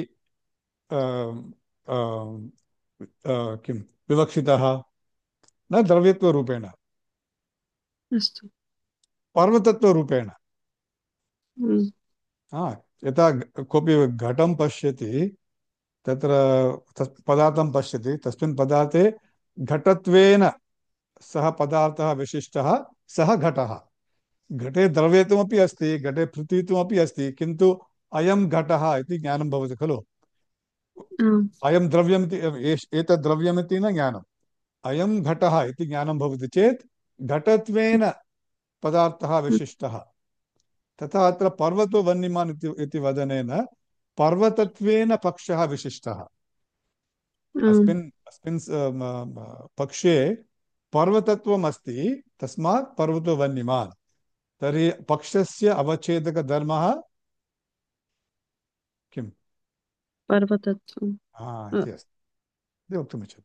किं विवक्षितः? न द्रव्यत्वरूपेण, अस्तु। पर्वतत्वरूपेण। हम्म, यथा कोऽपि घटं पश्यति, तत्र पदार्थं पश्यति, तस्मिन् पदार्थे घटत्वेन सः पदार्थः विशिष्टः, सः घटः। घटे द्रव्यत्वमपि अस्ति, घटे पृथ्वीत्वमपि अस्ति, किन्तु अयं घटः इति ज्ञानं भवति खलु। आम्, अयं द्रव्यमिति, एतद् द्रव्यमिति न ज्ञानम्। अयं घटः इति ज्ञानं भवति चेत् घटत्वेन पदार्थः विशिष्टः। तथा अत्र पर्वतो वह्निमान् इति वदनेन पर्वतत्वेन पक्षः विशिष्टः। आम्, अस्मिन् पक्षे पर्वतत्वम् अस्ति, तस्मात् पर्वतो वह्निमान्। तर्हि पक्षस्य अवच्छेदकधर्मः किम्? पर्वतत्वम्। इति अस्ति, इति वक्तुमिच्छति।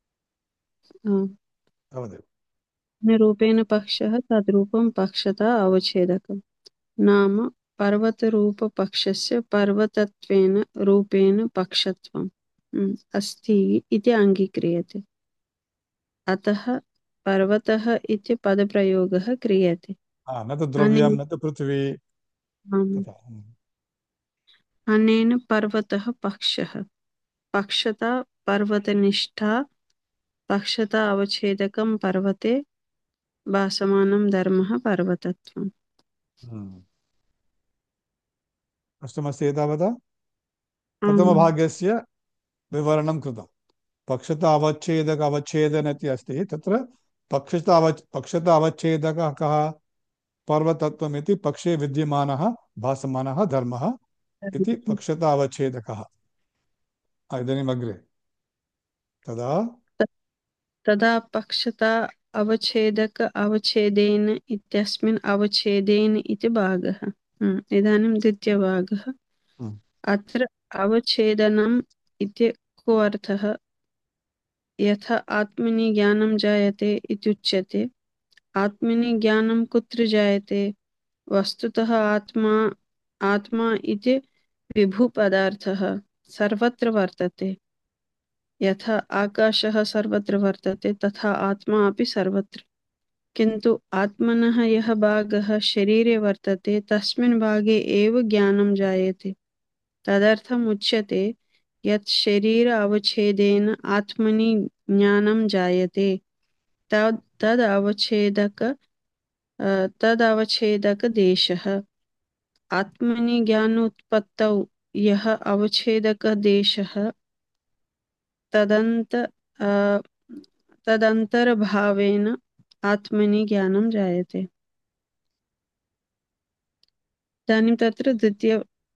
तावदेव। रूपेण पक्षः तद्रूपं पक्षता अवच्छेदकम् नाम पर्वतरूपपक्षस्य पर्वतत्वेन रूपेण पक्षत्वम् अस्ति इति अङ्गीक्रियते। अतः पर्वतः इति पदप्रयोगः क्रियते। न तु द्रव्यं, न तु पृथ्वी, तथा। अनेन पर्वतः पक्षः पक्षता पर्वतनिष्ठा पक्षता अवच्छेदकं पर्वते भासमानं धर्मः पर्वतत्वम्। अष्टमस्य एतावता आम्, प्रथमभागस्य विवरणं कृतं। पक्षता अवच्छेदन इति अस्ति, तत्र पक्षता अवच्छेदकः कः? पर्वतत्वमिति पक्षे विद्यमानः भासमानः धर्मः इति पक्षता अवच्छेदकः। इदानीम् अग्रे तदा तदा पक्षता अवच्छेदेन इत्यस्मिन् अवच्छेदेन इति भागः। इदानीं द्वितीयभागः। अत्र अवच्छेदनम् इति को अर्थः? यथा आत्मनि ज्ञानं जायते इत्युच्यते। आत्मनि ज्ञानं कुत्र जायते? वस्तुतः आत्मा इति विभुपदार्थः सर्वत्र वर्तते। यथा आकाशः सर्वत्र वर्तते तथा आत्मा अपि सर्वत्र। किन्तु आत्मनः यः भागः शरीरे वर्तते तस्मिन् भागे एव ज्ञानं जायते। तदर्थम् उच्यते यत् शरीर अवच्छेदेन आत्मनि ज्ञानं जायते तदवच्छेदकदेशः। आत्मनि ज्ञानोत्पत्तौ यः अवच्छेदकदेशः तदन्तर्भावेन आत्मनि ज्ञानं जायते। इदानीं तत्र द्वितीय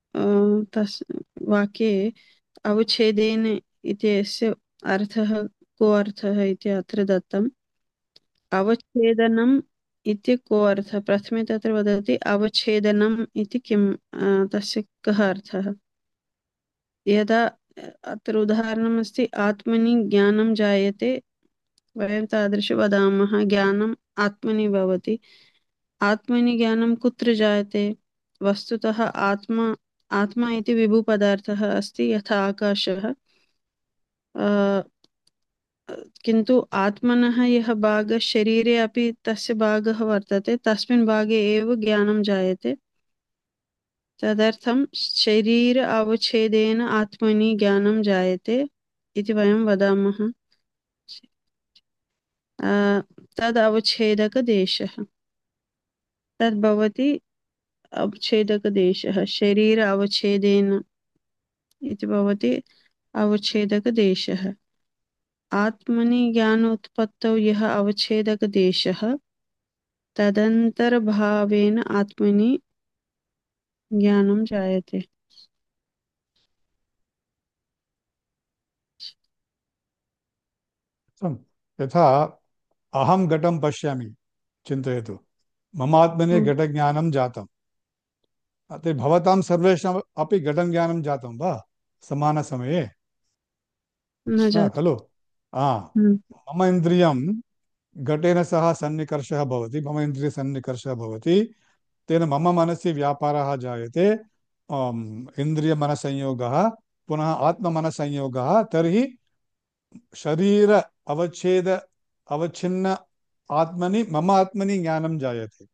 वाक्ये अवच्छेदेन इत्यस्य अर्थः को अर्थः इति अत्र दत्तम्। अवच्छेदनम् इति को अर्थः? प्रथमे तत्र वदति अवच्छेदनम् इति किं तस्य कः अर्थः? यदा अत्र उदाहरणमस्ति आत्मनि ज्ञानं जायते, वयं तादृश वदामः ज्ञानम् आत्मनि भवति। आत्मनि ज्ञानं कुत्र जायते? वस्तुतः आत्मा इति विभुपदार्थः अस्ति। यथा आकाशः किन्तु आत्मनः यः भागः शरीरे अपि तस्य भागः वर्तते, तस्मिन् भागे एव ज्ञानं जायते। तदर्थं शरीर अवच्छेदेन आत्मनि ज्ञानं जायते इति वयं वदामः। तद् अवच्छेदकदेशः, तद् भवति अवच्छेदकदेशः। शरीर अवच्छेदेन इति भवति अवच्छेदकदेशः। आत्मनि ज्ञानोत्पत्तौ यः अवच्छेदकदेशः, तदन्तर्भावेन आत्मनि ज्ञानं जायते। यथा अहं घटं पश्यामि, चिन्तयतु, मम आत्मने घटज्ञानं जातम्। ते भवतां सर्वेषाम् अपि घटज्ञानं जातं वा समानसमये? न न जातु। खलु? मम इन्द्रियं घटेन सह सन्निकर्षः भवति, मम इन्द्रियसन्निकर्षः भवति, तेन मम मनसि व्यापारः जायते, इन्द्रियमनसंयोगः, पुनः आत्ममनसंयोगः। तर्हि शरीर अवच्छेद अवच्छिन्न आत्मनि मम आत्मनि ज्ञानं जायते।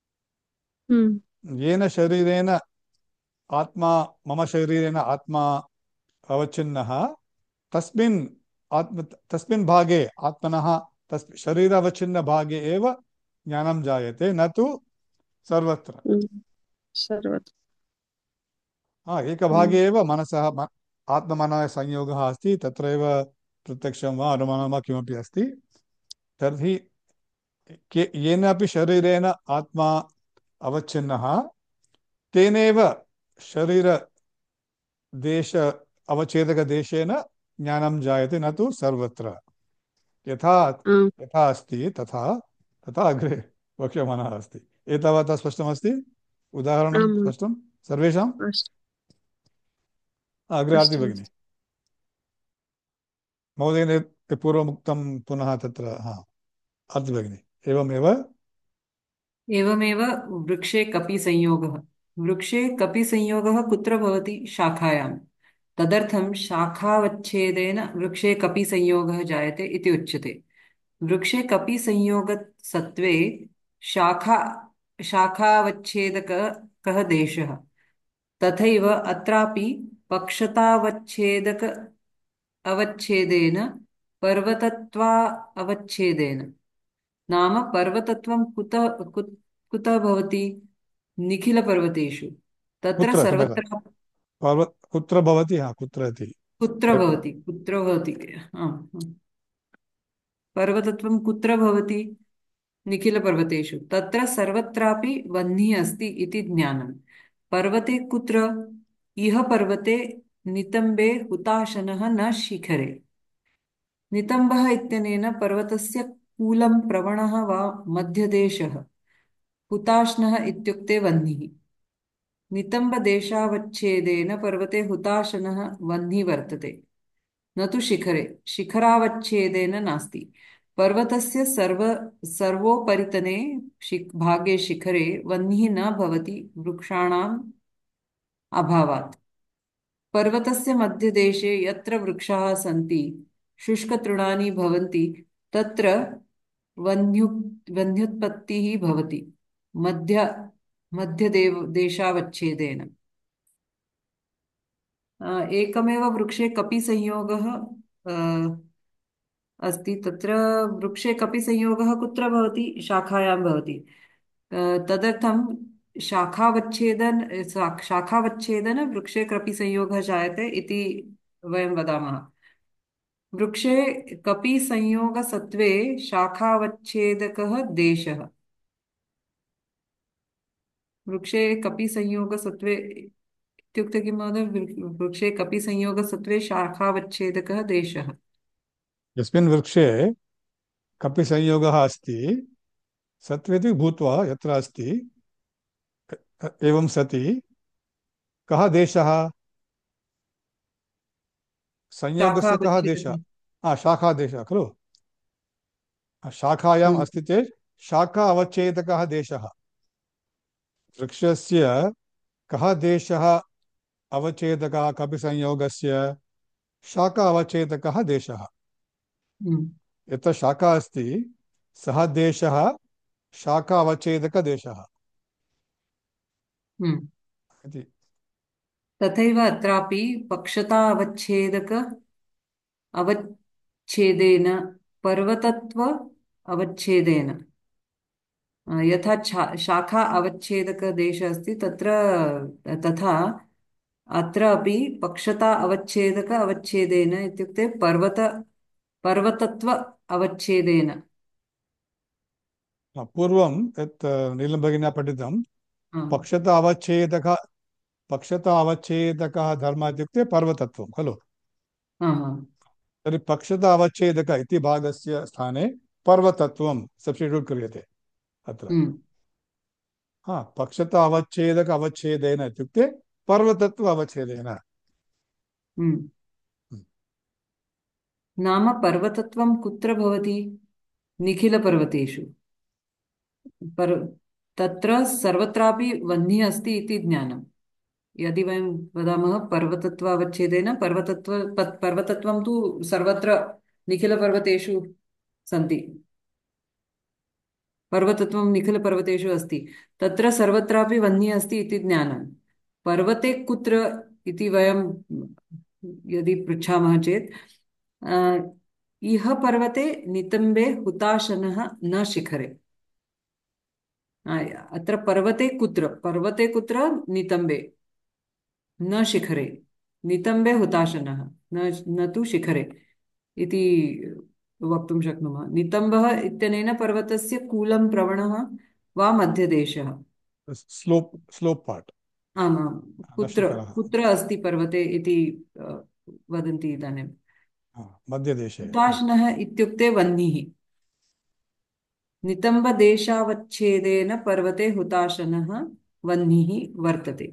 येन शरीरेण आत्मा, मम शरीरेण आत्मा अवच्छिन्नः, तस्मिन् तस्मिन् भागे आत्मनः शरीर अवच्छिन्न भागे एव ज्ञानं जायते, न तु सर्वत्र। सर्वत्र। एकभागे एव मनसः आत्ममनः संयोगः अस्ति, तत्रैव प्रत्यक्षं वा अनुमानं वा किमपि अस्ति। तर्हि येनापि शरीरेण आत्मा अवच्छिन्नः, तेनैव शरीरदेश अवच्छेदकदेशेन ज्ञानं जायते, न तु सर्वत्र। यथा यथा अस्ति तथा तथा अग्रे वक्ष्यमाणः अस्ति। एतावता स्पष्टमस्ति? उदाहरणं स्पष्टं सर्वेषाम्? अग्रे आरति भगिनि। महोदयेन पूर्वमुक्तं पुनः तत्र आरति भगिनि। एवमेव एवमेव वृक्षे कपि संयोगः। वृक्षे कपि संयोगः कुत्र भवति? शाखायां। तदर्थं शाखावच्छेदेन वृक्षे कपि संयोगः जायते इति उच्यते। वृक्षे कपि संयोगसत्त्वे शाखा शाखावच्छेदकः देशः। तथैव अत्रापि पक्षतावच्छेदक अवच्छेदेन पर्वतत्वा अवच्छेदेन। नाम पर्वतत्वं कुतः भवति? निखिलपर्वतेषु। तत्र कुत्र क्षम्यतां, सर्वत्र कुत्र भवति? कुत्र इति कुत्र भवति पर्वतत्वं कुत्र भवति? निखिलपर्वतेषु। तत्र सर्वत्रापि वह्निः अस्ति इति ज्ञानं। पर्वते कुत्र? इह पर्वते नितम्बे हुताशनः न शिखरे। नितम्बः इत्यनेन पर्वतस्य कूलं प्रवणः वा मध्यदेशः। हुताशनः इत्युक्ते वह्निः। नितम्बदेशावच्छेदेन पर्वते हुताशनः वह्निः वर्तते, न तु शिखरे। शिखरावच्छेदेन नास्ति। पर्वतस्य सर्वोपरितने भागे शिखरे वह्निः न भवति वृक्षाणाम् अभावात्। पर्वतस्य मध्यदेशे यत्र वृक्षाः सन्ति, शुष्कतृणानि भवन्ति, तत्र वह्न्यु वह्न्युत्पत्तिः भवति मध्यदेव देशावच्छेदेन। एकमेव वृक्षे कपि संयोगः अस्ति। तत्र वृक्षे कपि संयोगः कुत्र भवति? शाखायां भवति। तदर्थं शाखावच्छेदन वृक्षे कपि संयोगः जायते इति वयं वदामः। वृक्षे कपि संयोगसत्त्वे शाखावच्छेदकः देशः। वृक्षे कपि संयोगसत्त्वे इत्युक्ते किं महोदय? वृक्षे कपि संयोगसत्त्वे शाखावच्छेदकः देशः। यस्मिन् वृक्षे कपि संयोगः अस्ति, सत्त्वेति भूत्वा यत्र अस्ति, एवं सति कः देशः? संयोगस्य कः देशः? शाखावच्छेदकः। शाखादेशः खलु। शाखायाम् अस्ति चेत् शाखा अवच्छेदकः देशः। वृक्षस्य कः देशः अवच्छेदकः कपि संयोगस्य? शाखा अवच्छेदकः देशः। हम्म, यत्र शाखा अस्ति सः देशः शाखावच्छेदकदेशः हम्म। इति। तथैव अत्रापि पक्षता अवच्छेदेन पर्वतत्व अवच्छेदेन यथा शाखा अवच्छेदकदेशः अस्ति तत्र तथा अत्र अपि पक्षता अवच्छेदेन इत्युक्ते पर्वतत्व अवच्छेदेन। पूर्वं यत् नीलभगिन्या पठितं आम्, पक्षत अवच्छेदकः धर्मः इत्युक्ते पर्वतत्वं खलु। आम्, आम्, तर्हि पक्षत अवच्छेदक इति भागस्य स्थाने पर्वतत्वं सब्स्टिट्यूट् क्रियते अत्र। हम्म, हा, पक्षत अवच्छेदेन इत्युक्ते पर्वतत्व अवच्छेदेन। हम्म। नाम पर्वतत्वं कुत्र भवति? निखिलपर्वतेषु पर तत्र सर्वत्रापि वह्निः अस्ति इति ज्ञानं। यदि वयं वदामः पर्वतत्वावच्छेदेन पर्वतत्वं तु सर्वत्र निखिलपर्वतेषु सन्ति। पर्वतत्वं निखिलपर्वतेषु अस्ति, तत्र सर्वत्रापि वह्निः अस्ति इति ज्ञानं। पर्वते कुत्र इति वयं यदि पृच्छामः चेत् इह पर्वते नितम्बे हुताशनः न शिखरे। अत्र पर्वते कुत्र नितम्बे न शिखरे, नितम्बे हुताशनः न तु शिखरे इति वक्तुं शक्नुमः। नितम्बः इत्यनेन पर्वतस्य कूलं प्रवणः वा मध्यदेशः। स्लोप् पार्ट्, आमां न कुत्र शिखरः। कुत्र अस्ति पर्वते इति वदन्ति इदानीं। मध्यदेशे। हुताशनः इत्युक्ते वह्निः। नितम्बदेशावच्छेदेन पर्वते हुताशनः वह्निः वर्तते,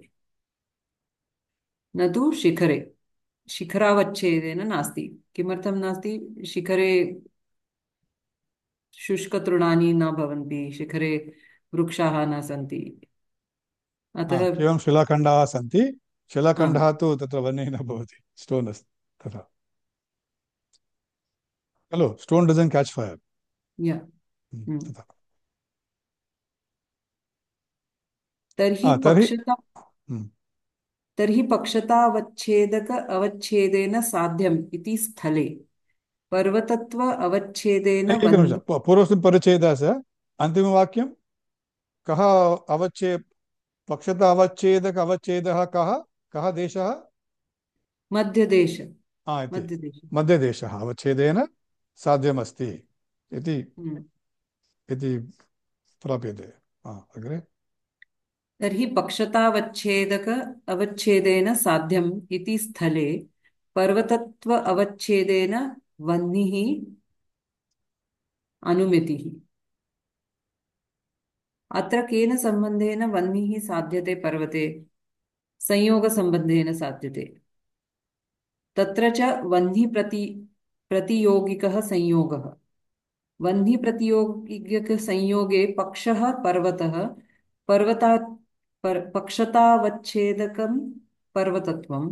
न तु शिखरे। शिखरावच्छेदेन नास्ति। किमर्थं नास्ति? शिखरे शुष्कतृणानि न भवन्ति, शिखरे वृक्षाः न सन्ति, अतः केवलं शिलाखण्डाः सन्ति। आम्, शिलाखण्डः तु तत्र वह्निः न भवति, स्टोन् अस्ति तथा खलु। स्टोन् डजन्ट् केच् फैर् या हम्म। तथा। तर्हि तर्हि पक्षता तर्हि अवच्छेदेन साध्यम् इति स्थले पर्वतत्व अवच्छेदेन एकनिमिषं, वह्नि पूर्वस्मिन् परिच्छेदस्य अन्तिमवाक्यं कः पक्षत अवच्छेदः कः कः देशः? मध्यदेश इति मध्यदेश मध्यदेशः अवच्छेदेन साध्यमस्ति इति हम्म। इति प्राप्यते। अग्रे। तर्हि अवच्छेदेन साध्यम् इति स्थले पर्वतत्व अवच्छेदेन वह्निः अनुमितिः। अत्र केन सम्बन्धेन वह्निः साध्यते पर्वते? संयोगसम्बन्धेन साध्यते। तत्र च प्रतियोगिकः संयोगः। वह्निप्रतियोगिकसंयोगे पक्षः पर्वतः पर्वता पक्षतावच्छेदकं पर्वतत्वं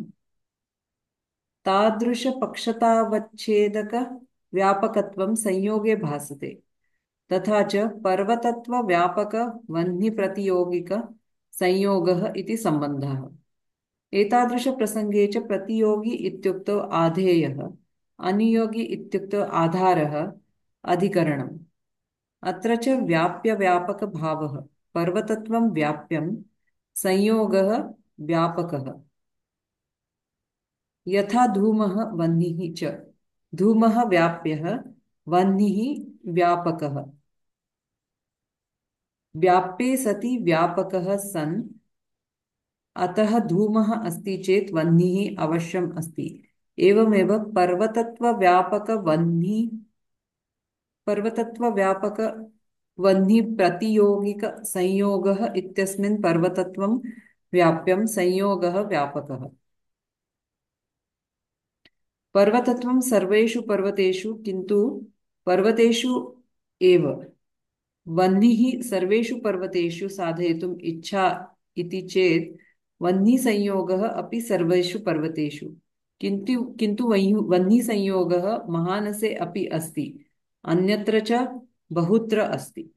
तादृशपक्षतावच्छेदक व्यापकत्वं संयोगे भासते। तथा च पर्वतत्व व्यापक वह्निप्रतियोगिक संयोगः इति सम्बन्धः। एतादृशप्रसङ्गे च प्रतियोगी इत्युक्तौ आधेयः, अनुयोगी इत्युक्तौ आधारः, अधिकरणम्। अत्र च व्याप्यव्यापकभावः। पर्वतत्वं व्याप्यं, संयोगः व्यापकः। यथा धूमः वह्निः च। धूमः व्याप्यः, वह्निः व्यापकः। व्याप्ये सति व्यापकः सन् अतः धूमः अस्ति चेत् वह्निः अवश्यम् अस्ति। एवमेव पर्वतत्वव्यापकवह्निप्रतियोगिकसंयोगः इत्यस्मिन् पर्वतत्वं व्याप्यं, संयोगः व्यापकः। पर्वतत्वं सर्वेषु पर्वतेषु, किन्तु पर्वतेषु एव। वह्निः सर्वेषु पर्वतेषु साधयितुम् इच्छा इति चेत् वह्निसंयोगः अपि सर्वेषु पर्वतेषु। किन्तु किन्तु वह्निसंयोगः महानसे अपि अस्ति, अन्यत्र च बहुत्र अस्ति।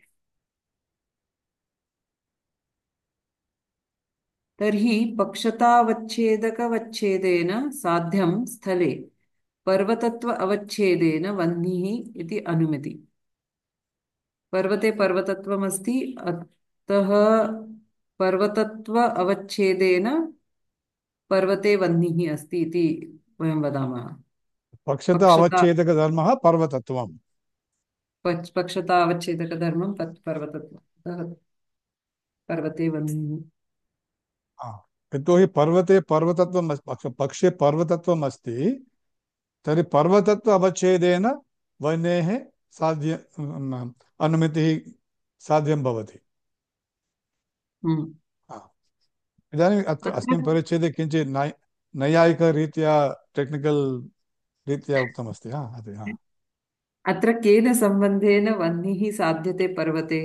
तर्हि पक्षतावच्छेदकवच्छेदेन साध्यं स्थले पर्वतत्व अवच्छेदेन वह्निः इति अनुमिति। पर्वते पर्वतत्वमस्ति, अतः पर्वतत्व अवच्छेदेन पर्वते वह्निः अस्ति इति वयं वदामः। पक्षत पक्षता अवच्छेदकधर्मः पर्वतत्वम्। पक्षता अवच्छेदकधर्मं पर्वतत्वम्, अतः पर्वते वह्निः। हा। यतोहि पर्वते पर्वतत्वम् पक्षे पर्वतत्वम् अस्ति, तर्हि पर्वतत्व अवच्छेदेन वह्नेः साध्य अनुमितिः साध्यं भवति। हम्म। हा। इदानीम् अत्र अस्मिन् अत्र परिच्छेदे किञ्चित् नैयायिकरीत्या टेक्निकल् रीत्या उक्तमस्ति। हा अति हा अत्र केन सम्बन्धेन वह्निः साध्यते पर्वते?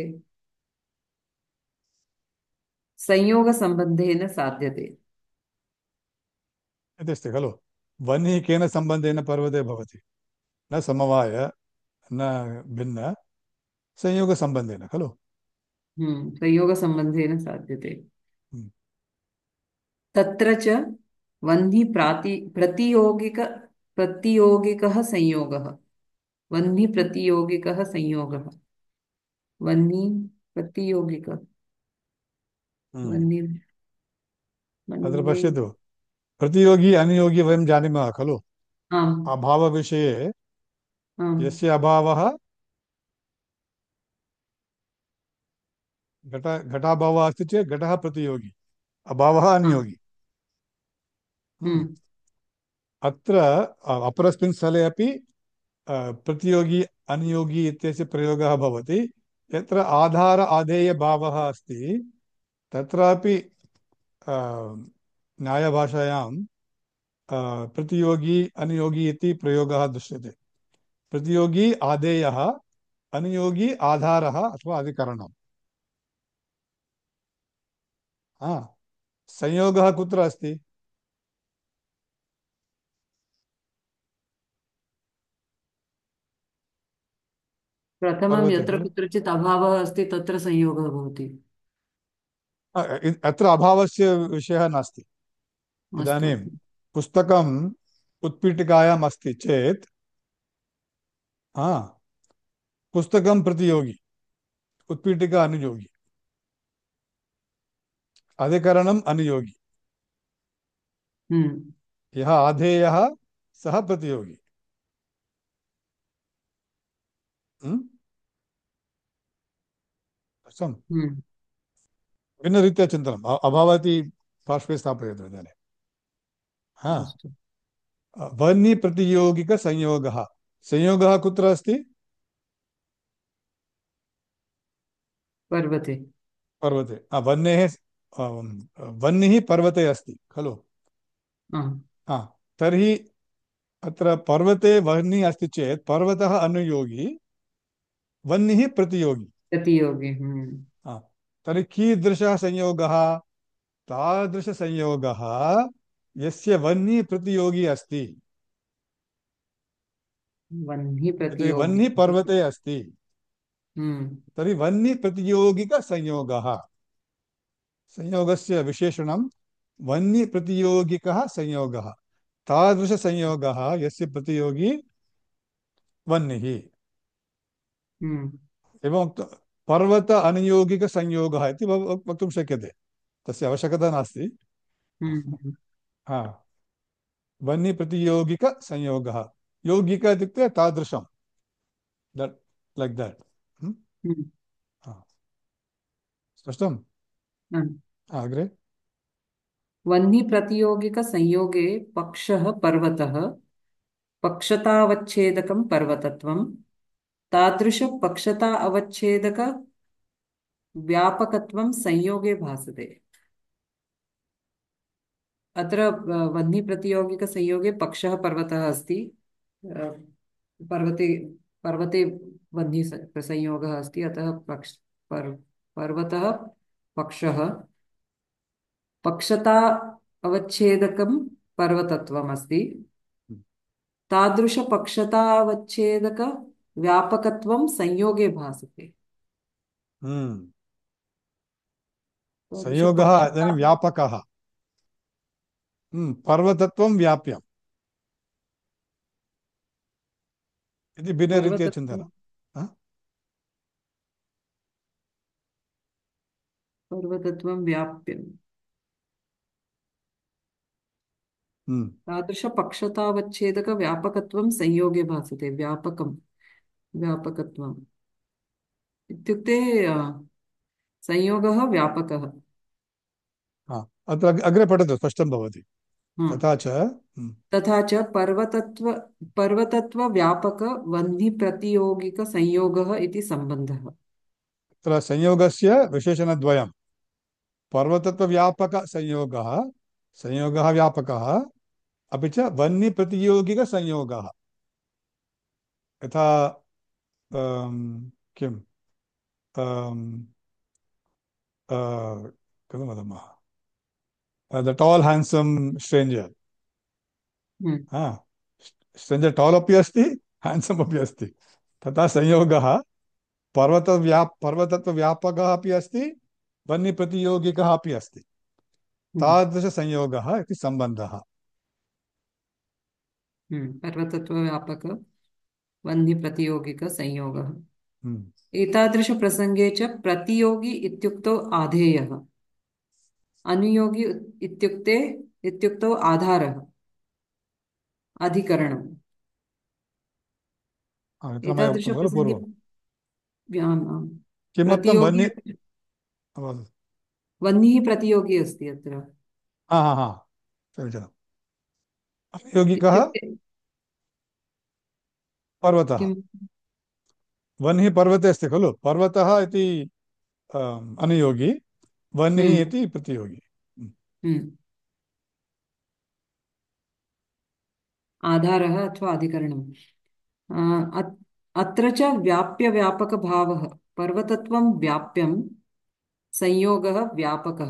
संयोगसम्बन्धेन साध्यते। इति अस्ति खलु। वह्निः केन सम्बन्धेन पर्वते भवति? न समवाय, न भिन्न, संयोगसम्बन्धेन खलु। संयोगसम्बन्धेन साध्यते। हम्म। तत्र च वह्नि प्रतियोगिकः संयोगः। वह्नि प्रतियोगिकः संयोगः। वह्नि प्रतियोगिक हम्म। वह्नि अत्र वह्नि पश्यतु, प्रतियोगी अनुयोगी वयं जानीमः खलु। आम् अभावविषये आम् यस्य अभावः घटाभावः अस्ति चेत् घटः प्रतियोगी, अभावः आम् अनुयोगी। हम्म। हम्म अत्र अपरस्मिन् स्थले अपि प्रतियोगी अनुयोगी इत्यस्य प्रयोगः भवति। यत्र आधार आधेयभावः अस्ति तत्रापि न्यायभाषायां प्रतियोगी अनुयोगी इति प्रयोगः दृश्यते। प्रतियोगी आधेयः, अनुयोगी आधारः अथवा अधिकरणम्। हा। संयोगः कुत्र अस्ति? प्रथमं पर्वते यत्र खलु। कुत्रचित् अभावः अस्ति तत्र संयोगः भवति। अत्र अभावस्य विषयः नास्ति। अस्तु। इदानीं पुस्तकम् उत्पीठिकायाम् अस्ति चेत् हा, पुस्तकं प्रतियोगी, उत्पीठिका अनुयोगी, अधिकरणम् अनुयोगी। हम्म यः आधेयः सः प्रतियोगी। हम्म? अवश्यं हम्म भिन्नरीत्या चिन्तनम् अभावः इति पार्श्वे स्थापयतु इदानीं। हा। अस्तु। वर्णिप्रतियोगिकसंयोगः, संयोगः कुत्र अस्ति? पर्वते। पर्वते। वह्नेः वह्निः पर्वते अस्ति खलु। आम् हा। तर्हि अत्र पर्वते वह्निः अस्ति चेत् पर्वतः अनुयोगी, वह्निः प्रतियोगी। प्रतियोगी। हा। तर्हि कीदृशः संयोगः? तादृशसंयोगः यस्य वह्निः प्रतियोगी अस्ति। वह्नि यतोहि प्रतियोगी। वह्निः पर्वते अस्ति, हम्म तर्हि वह्निः प्रतियोगिकसंयोगः। संयोगस्य विशेषणं वह्निप्रतियोगिकः संयोगः। तादृशसंयोगः यस्य प्रतियोगी वह्निः। हम्म एवं पर्वत अनुयोगिकसंयोगः इति वक्तुं शक्यते। तस्य आवश्यकता नास्ति। हम्म हा। वह्निप्रतियोगिकसंयोगः, यौगिक इत्युक्ते तादृशं, दट् लैक् दट्। हम्म स्पष्टम्? आम्। अग्रे। वह्नि प्रतियोगिकसंयोगे पक्षः पर्वतः, पक्षतावच्छेदकं पर्वतत्वं, तादृशपक्षता अवच्छेदक व्यापकत्वं संयोगे भासते। अत्र वह्निप्रतियोगिकसंयोगे पक्षः पर्वतः अस्ति। अ, पर्वते पर्वते संयोगः अस्ति, अतः पर्वतः पक्षः, पक्षता अवच्छेदकं पर्वतत्वमस्ति हम्म। तादृशपक्षतावच्छेदकव्यापकत्वं संयोगे भासते। हम्म। संयोगः तादृशपक्षता इदानीं व्यापकः। पर्वतत्वं व्याप्यम् इति भिन्नरीत्या पर्वतत्वं चिन्तनं। हा? पर्वतत्वं व्याप्यं हम्म। तादृशपक्षतावच्छेदकव्यापकत्वं संयोगे भासते। व्यापकत्वम् इत्युक्ते संयोगः व्यापकः। हा, अत्र अग्रे पठतु, स्पष्टं भवति। हम्म। तथा च तथा च पर्वतत्वव्यापकवह्निप्रतियोगिकसंयोगः इति सम्बन्धः। तत्र संयोगस्य विशेषणद्वयं। पर्वतत्वव्यापकसंयोगः, संयोगः व्यापकः, अपि च वह्निप्रतियोगिकसंयोगः। यथा किं कथं वदामः, द टाल् हेण्ड्सम् स्ट्रेञ्जर्। हम्म। स्ट्रेञ्जर् टाल् अपि अस्ति, हेण्ड्सम् अपि अस्ति। तथा संयोगः पर्वतत्वव्यापकः अपि अस्ति, वह्निप्रतियोगिकः अपि अस्ति। हम्म। तादृशसंयोगः इति सम्बन्धः। पर्वतत्वव्यापकवह्निप्रतियोगिकसंयोगः। हम्म। एतादृशप्रसङ्गे च प्रतियोगी इत्युक्तौ आधेयः, अनुयोगी इत्युक्तौ आधारः, अधिकरणम्। यत्र मया उक्तं खलु एतादृशप्रसङ्गे पूर्वं। किमर्थं प्रतियोगी वह्नि वह्निः प्रतियोगी अस्ति अत्र। हा हा हा, समीचीनम्। अनुयोगिकः इत्युक्ते पर्वतः। किम्? वह्निः पर्वते अस्ति खलु, पर्वतः इति अनुयोगी, वह्निः हम्म। इति प्रतियोगी। हम्म। आधारः अथवा अधिकरणम्। अत्र च व्याप्यव्यापकभावः। पर्वतत्वं व्याप्यं, संयोगः व्यापकः।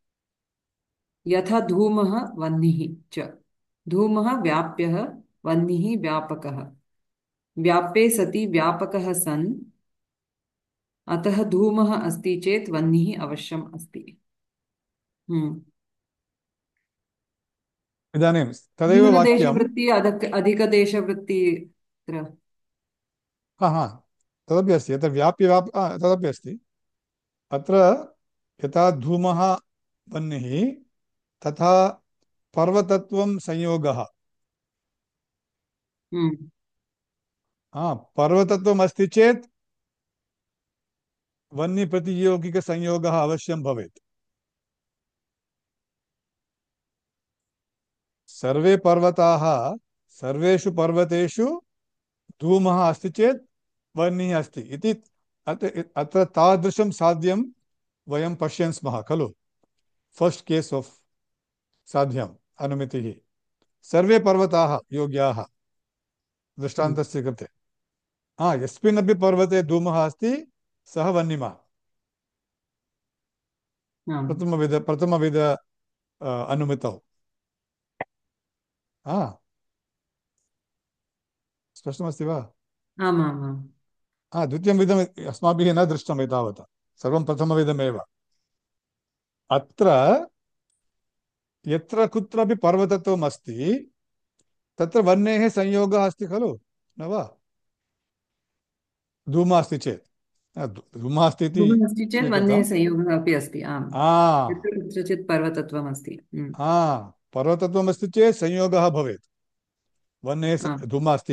यथा धूमः वह्निः च। धूमः व्याप्यः, वह्निः व्यापकः। व्याप्ये सति व्यापकः सन्, अतः धूमः अस्ति चेत् वह्निः अवश्यम् अस्ति। हम्म। इदानीं तदेव वाक्यं। न्यूनदेशवृत्ति अधिकदेशवृत्ति अत्र। हा हा, तदपि अस्ति, यत्र तदपि अस्ति। अत्र यथा धूमः वह्निः, तथा पर्वतत्वं संयोगः। हम्म। पर्वतत्वम् अस्ति चेत् वह्निप्रतियोगिकसंयोगः अवश्यं भवेत्। सर्वे पर्वताः, सर्वेषु पर्वतेषु धूमः अस्ति चेत् वह्निः अस्ति इति अत्र तादृशं साध्यं वयं पश्यन् स्मः खलु। फस्ट् केस् आफ् साध्यम्, अनुमितिः। सर्वे पर्वताः योग्याः हम्म। दृष्टान्तस्य कृते। यस्मिन्नपि पर्वते धूमः अस्ति, सः वह्निमान्। आम्। प्रथमविध अनुमितौ। स्पष्टमस्ति वा? आमामाम्। द्वितीयं विधम् अस्माभिः न दृष्टम् एतावता, सर्वं प्रथमविधमेव। अत्र यत्र कुत्रापि पर्वतत्वम् अस्ति, तत्र वह्नेः संयोगः अस्ति खलु, न वा? धूमः अस्ति चेत्, धूमः अस्ति इति धूमः अस्ति चेत् वह्नेः स्वीकृतम्। संयोगः अपि अस्ति। आम्। आ यत्र कुत्रचित् पर्वतत्वमस्ति। पर्वतत्वम् अस्ति चेत् संयोगः भवेत्। वह्नेः आम्। धूमः अस्ति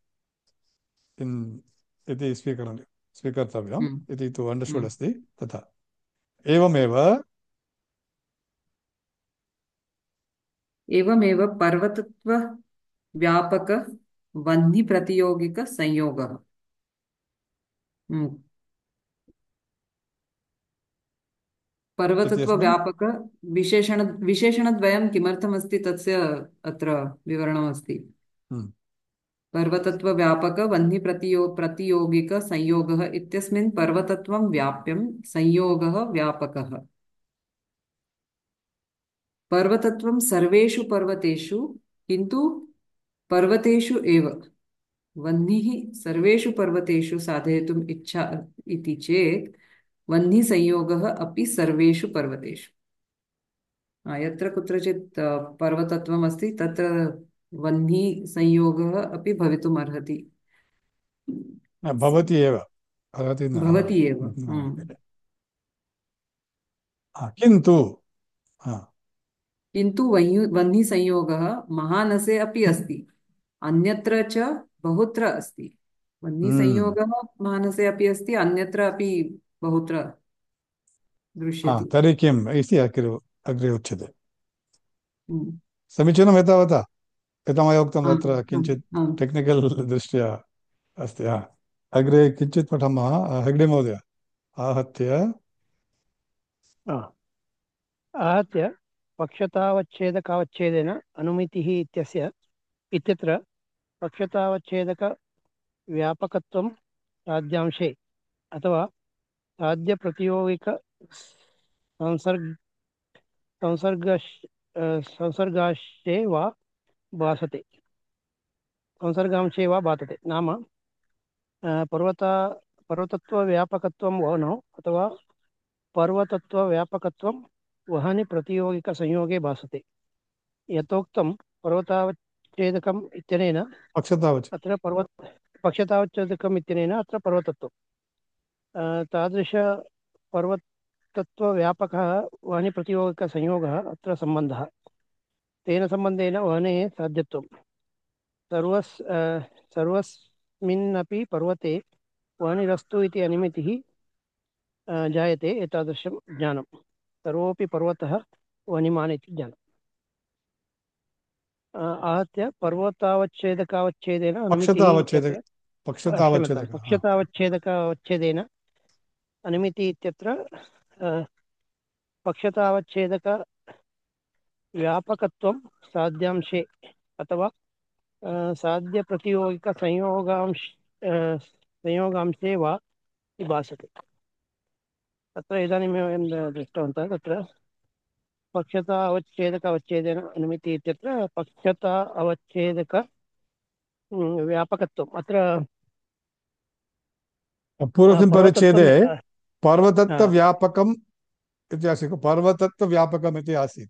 इति स्वीकर्तव्यम् हम्म। इति तु अण्डर्स्टुड् हम्म। अस्ति। तथा एवमेव एवमेव पर्वतत्वव्यापकवह्निप्रतियोगिकसंयोगः। इत्यस्मिन् पर्वतत्वव्यापक विशेषणद्वयं किमर्थमस्ति तस्य अत्र विवरणमस्ति। हम्म, प्रतियोगिकसंयोगः इत्यस्मिन् पर्वतत्वं व्याप्यं, संयोगः व्यापकः। पर्वतत्वं सर्वेषु पर्वतेषु किन्तु पर्वतेषु एव वह्निः सर्वेषु पर्वतेषु साधयितुम् इच्छा इति चेत् वह्निसंयोगः अपि सर्वेषु पर्वतेषु यत्र कुत्रचित् पर्वतत्वम् अस्ति तत्र वह्निसंयोगः अपि भवितुम् अर्हति भवति एव भवति न भवति एव किन्तु किन्तु वह्निसंयोगः महानसे अपि अस्ति अन्यत्र च बहुत्र अस्ति वह्निसंयोगः मानसे अपि अस्ति अन्यत्र अपि बहुत्र दृश्यते तर्हि किम् इति अग्रे उच्यते हम्म। समीचीनम् एतावता यथा मया उक्तं आम्, तत्र आम्, किञ्चित् आम्। टेक्निकल् दृष्ट्या अस्ति अग्रे किञ्चित् पठामः हेग्डे महोदय आहत्य आहत्य पक्षतावच्छेदकावच्छेदेन अनुमितिः इत्यत्र पक्षतावच्छेदकव्यापकत्वं साध्यांशे अथवा साध्यप्रतियोगिक संसर्ग संसर्गांशे वा भासते संसर्गांशे वा भातते नाम पर्वतत्वव्यापकत्वं वह्नौ अथवा पर्वतत्वव्यापकत्वं वहनि प्रतियोगिकसंयोगे भासते यथोक्तं पर्वतावच्छेदकम् इत्यनेन पक्षतावच् अत्र पक्षतावच्छेदकम् इत्यनेन अत्र पर्वतत्वं तादृश पर्वतत्वव्यापकः वहनि प्रतियोगिकसंयोगः अत्र सम्बन्धः तेन सम्बन्धेन वहने साध्यत्वं सर्वस्मिन्नपि पर्वते वहनिरस्तु इति अनुमितिः जायते एतादृशं ज्ञानं सर्वोऽपि पर्वतः वह्निमान् इति ज्ञानम् आहत्य पर्वतावच्छेदकावच्छेदेन अनुमितिः पक्षतावच्छेदक इत्यत्र क्षम्यतां पक्षतावच्छेदक पक्षतावच्छेदकावच्छेदेन अनुमितिः इत्यत्र पक्षतावच्छेदकव्यापकत्वं साध्यांशे अथवा संयोगांशे वा भासते तत्र इदानीं वयं दृष्टवन्तः तत्र पक्षता अवच्छेदक अनुमिति इत्यत्र पक्षता अवच्छेदक व्यापकत्वम् अत्र पूर्वस्मिन् परिच्छेदे पर्वतत्वं पर्वतत्वव्यापकम् इति आसीत् पर्वतत्वव्यापकम् इति आसीत्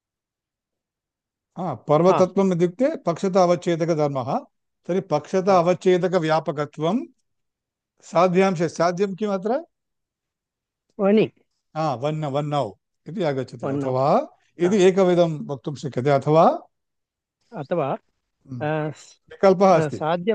पर्वतत्वम् इत्युक्ते पक्षता अवच्छेदकधर्मः तर्हि पक्षता अवच्छेदकव्यापकत्वं साध्यंशे साध्यं किम् अत्र वह्नि वह्नौ इति आगच्छति वह्नौ अथवा इति एकविधं वक्तुं शक्यते अथवा अथवा विकल्पः अस्ति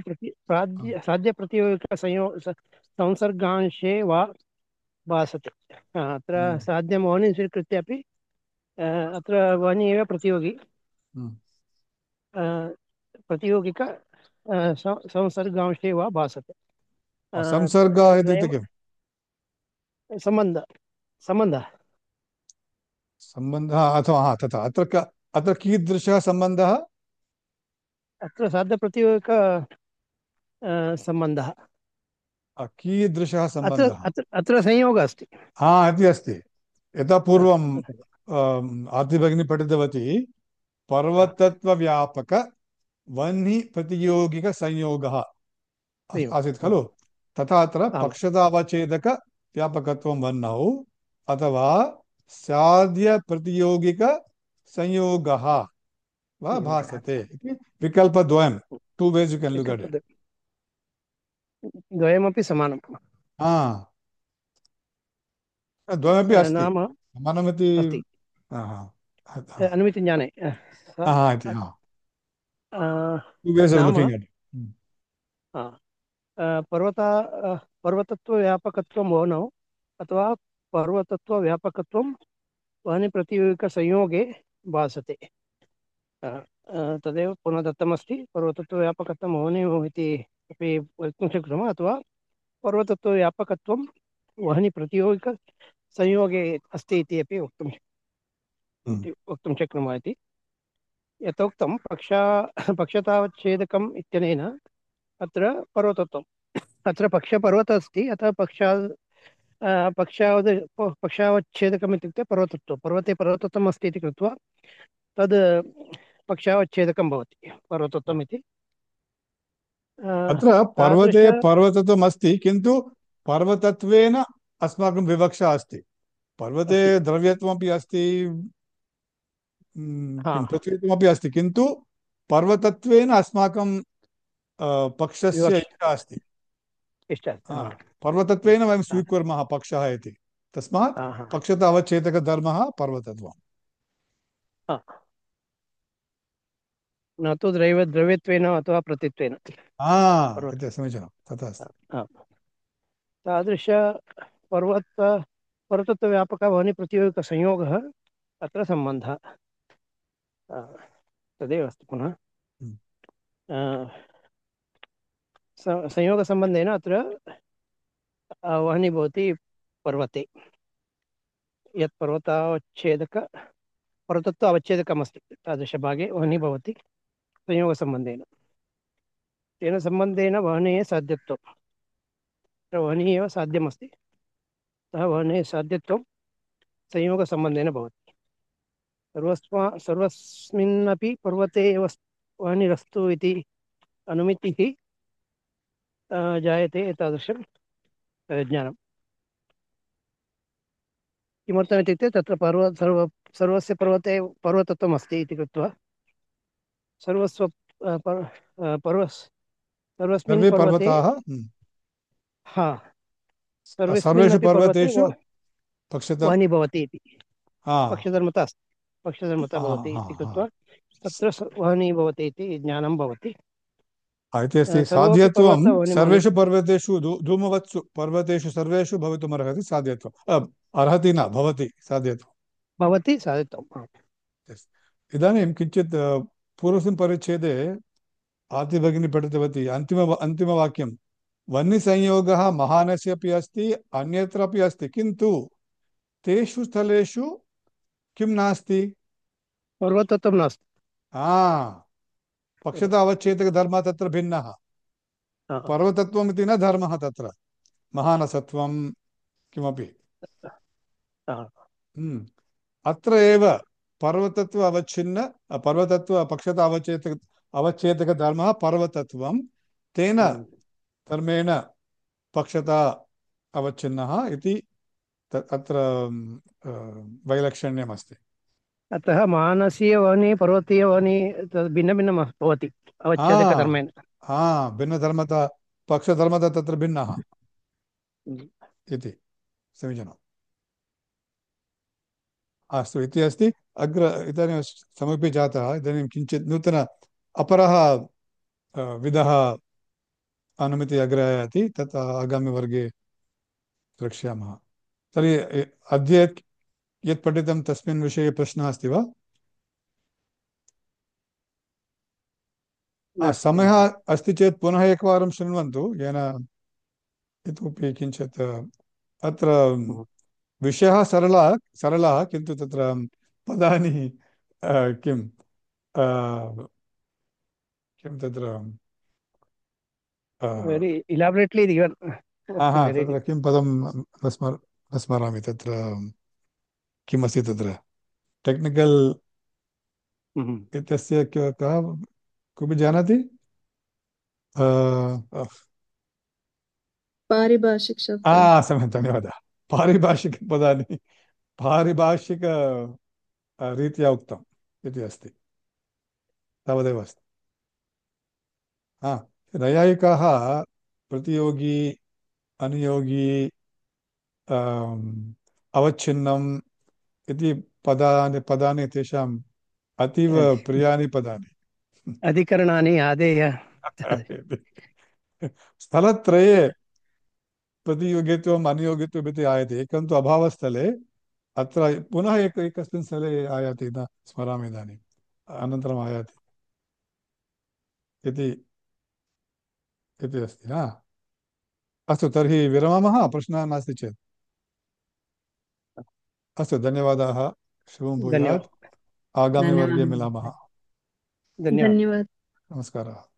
संसर्गांशे वा भासते अत्र साध्यं वह्निं स्वीकृत्य अपि अत्र वह्नि एव प्रतियोगी प्रतियोगिक संसर्गांशे वा भासते संसर्गः इत्युक्ते किम् सम्बन्धः सम्बन्धः अथवा तथा अत्र कीदृशः सम्बन्धः अत्र साध्यप्रतियोगिक सम्बन्धः कीदृशः अत्र सम्बन्धः अत्र अत्र संयोगः अस्ति इति अस्ति यथा पूर्वम् आरती भगिनी पठितवती पर्वतत्वव्यापक वह्नि प्रतियोगिकसंयोगः आसीत् खलु तथा अत्र पक्षतावच्छेदकव्यापकत्वं वह्नौ अथवा साध्यप्रतियोगिकसंयोगः वा भासते इति विकल्पद्वयं two ways you can look at it द्वयमपि समानं द्वयमपि अस्ति नाम समानमिति अस्ति अनुमितिज्ञाने इति टु वेस् आफ् नाम लुकिङ्ग् अट् पर्वतत्वव्यापकत्वं वह्नौ अथवा पर्वतत्वव्यापकत्वं वह्निप्रतियोगिकसंयोगे भासते तदेव पुनः दत्तमस्ति पर्वतत्वव्यापकत्वं वह्निः इति अपि वक्तुं शक्नुमः अथवा पर्वतत्वव्यापकत्वं वह्निप्रतियोगिकसंयोगे अस्ति इति अपि वक्तुं शक्नुमः इति यथोक्तं पक्षतावच्छेदकम् इत्यनेन अत्र पर्वतत्वम् अत्र पक्षपर्वतः अस्ति अतः पक्षावच्छेदकम् इत्युक्ते पर्वतत्वं, पर्वते पर्वतत्वम् अस्ति इति कृत्वा तद् पक्षावच्छेदकं भवति पर्वतत्वम् इति। अत्र तादृश पर्वते पर्वतत्वम् अस्ति, किन्तु पर्वतत्वेन अस्माकं विवक्षा अस्ति। पर्वते अस्ति। द्रव्यत्वमपि अस्ति, हा, किं पृथ्वीत्वमपि अस्ति, किन्तु पर्वतत्वेन अस्माकं पक्षस्य विवक्ष इच्छा अस्ति। इष्टास्ति। हा, हा, पर्वतत्वेन वयं हा, स्वीकुर्मः पक्षः इति, तस्मात् हा, हा, पक्षत अवच्छेदकधर्मः पर्वतत्वम्। हा। न तु द्रव्यत्वेन अथवा प्रतित्वेन पर्वत। इति समीचीनं, तथा अस्ति। हा, तादृश पर्वत पर्वतत्वव्यापकवह्निप्रतियोगिकसंयोगः अत्र सम्बन्धः। तदेव अस्ति पुनः। हम्म। संयोगसम्बन्धेन अत्र वह्निः भवति पर्वते। यत् पर्वतत्व अवच्छेदकमस्ति तादृशभागे वह्निः भवति संयोगसम्बन्धेन। तेन सम्बन्धेन वह्नेः साध्यत्वं, तत्र वह्निः एव साध्यमस्ति, अतः वह्नेः साध्यत्वं संयोगसम्बन्धेन भवति। सर्वस्मिन्नपि पर्वते एव वह्निरस्तु इति अनुमितिः जायते एतादृशं ज्ञानं। किमर्थमित्युक्ते तत्र सर्वस्य पर्वते पर्वतत्वम् अस्ति इति कृत्वा सर्वस्व सर्वस्मिन् सर्वे पर्वते, पर्वताः हा, सर्वेषु सर्वस्मिन्नपि पर्वते पर्वतेषु पक्षत वह्निः भवति इति हा पक्षधर्मता अस्ति, पक्षधर्मता हा भवति हा इति हा कृत्वा तत्र वह्निः भवति इति ज्ञानं भवति। इति अस्ति। सर्वोऽपि साध्यत्वं पर्वतः वह्निमनि सर्वेषु पर्वतेषु धूमवत्सु पर्वतेषु सर्वेषु भवितुमर्हति साध्यत्वम्। अर्हति न, भवति साध्यत्वम्। भवति साधितम्। Yes. इदानीं किञ्चित् पूर्वस्मिन् परिच्छेदे आतिभगिनी पठितवती अन्तिमवाक्यं, वह्निसंयोगः महानस्य अपि अस्ति, अन्यत्र अपि अस्ति, किन्तु तेषु स्थलेषु किं नास्ति? पर्वतत्वं नास्ति। पक्षता अवच्छेदकधर्मः तत्र भिन्नः। हा, पर्वतत्वम् इति न धर्मः तत्र, महानसत्वं किमपि। हा, अत्र एव पर्वतत्व अवच्छिन्न पर्वतत्व पक्षता अवच्छेदकधर्मः पर्वतत्वं, तेन धर्मेण पक्षता अवच्छिन्नः इति अत्र वैलक्षण्यमस्ति। अतः मानसीयवह्निः पर्वतीयवह्निः तद् भिन्नभिन्नं भवति हा अवच्छेदकधर्मेण। हा भिन्नधर्मता पक्षधर्मता तत्र भिन्नः इति समीचीनम्। अस्तु इति अस्ति। इदानीं समीपे जातः, इदानीं किञ्चित् नूतन अपरः विधः अनुमिति अग्रे आयाति, तत् आगामिवर्गे द्रक्ष्यामः। तर्हि अद्य यत् पठितं तस्मिन् विषये प्रश्नः अस्ति वा? नास्ति समयः महोदय। अस्ति चेत् पुनः एकवारं शृण्वन्तु, येन इतोपि किञ्चित् अत्र विषयः सरलः, किन्तु तत्र पदानि किं किं तत्र वेरि इलाबरेट्लि गिवन् अस्ति, वेरि। तत्र किं पदं न स्मरामि, तत्र किमस्ति तत्र टेक्निकल् इत्यस्य कः कोऽपि जानाति? पारिभाषिकशब्दः। सम्यक्, धन्यवादः। पारिभाषिकपदानि पारिभाषिक रीत्या उक्तम् इति अस्ति, तावदेव अस्ति। नैयायिकाः प्रतियोगी, अनुयोगी, अवच्छिन्नम् इति पदानि तेषाम् अतीव प्रियानि पदानि। अधिकरणानि आदेय स्थलत्रये प्रतियोगित्वम् अनुयोगित्वम् इति आयते, एकं तु अभावस्थले, अत्र पुनः एकस्मिन् स्थले आयाति, न स्मरामि इदानीम्, अनन्तरम् आयाति इति इति अस्ति। अस्तु, तर्हि विरमामः, प्रश्नः नास्ति चेत्। अस्तु, धन्यवादाः, शुभं भूयात्, धन्यवादः। आगामिवर्गे धन्यवादः। मिलामः। धन्यवादः। धन्यवाद। नमस्कारः।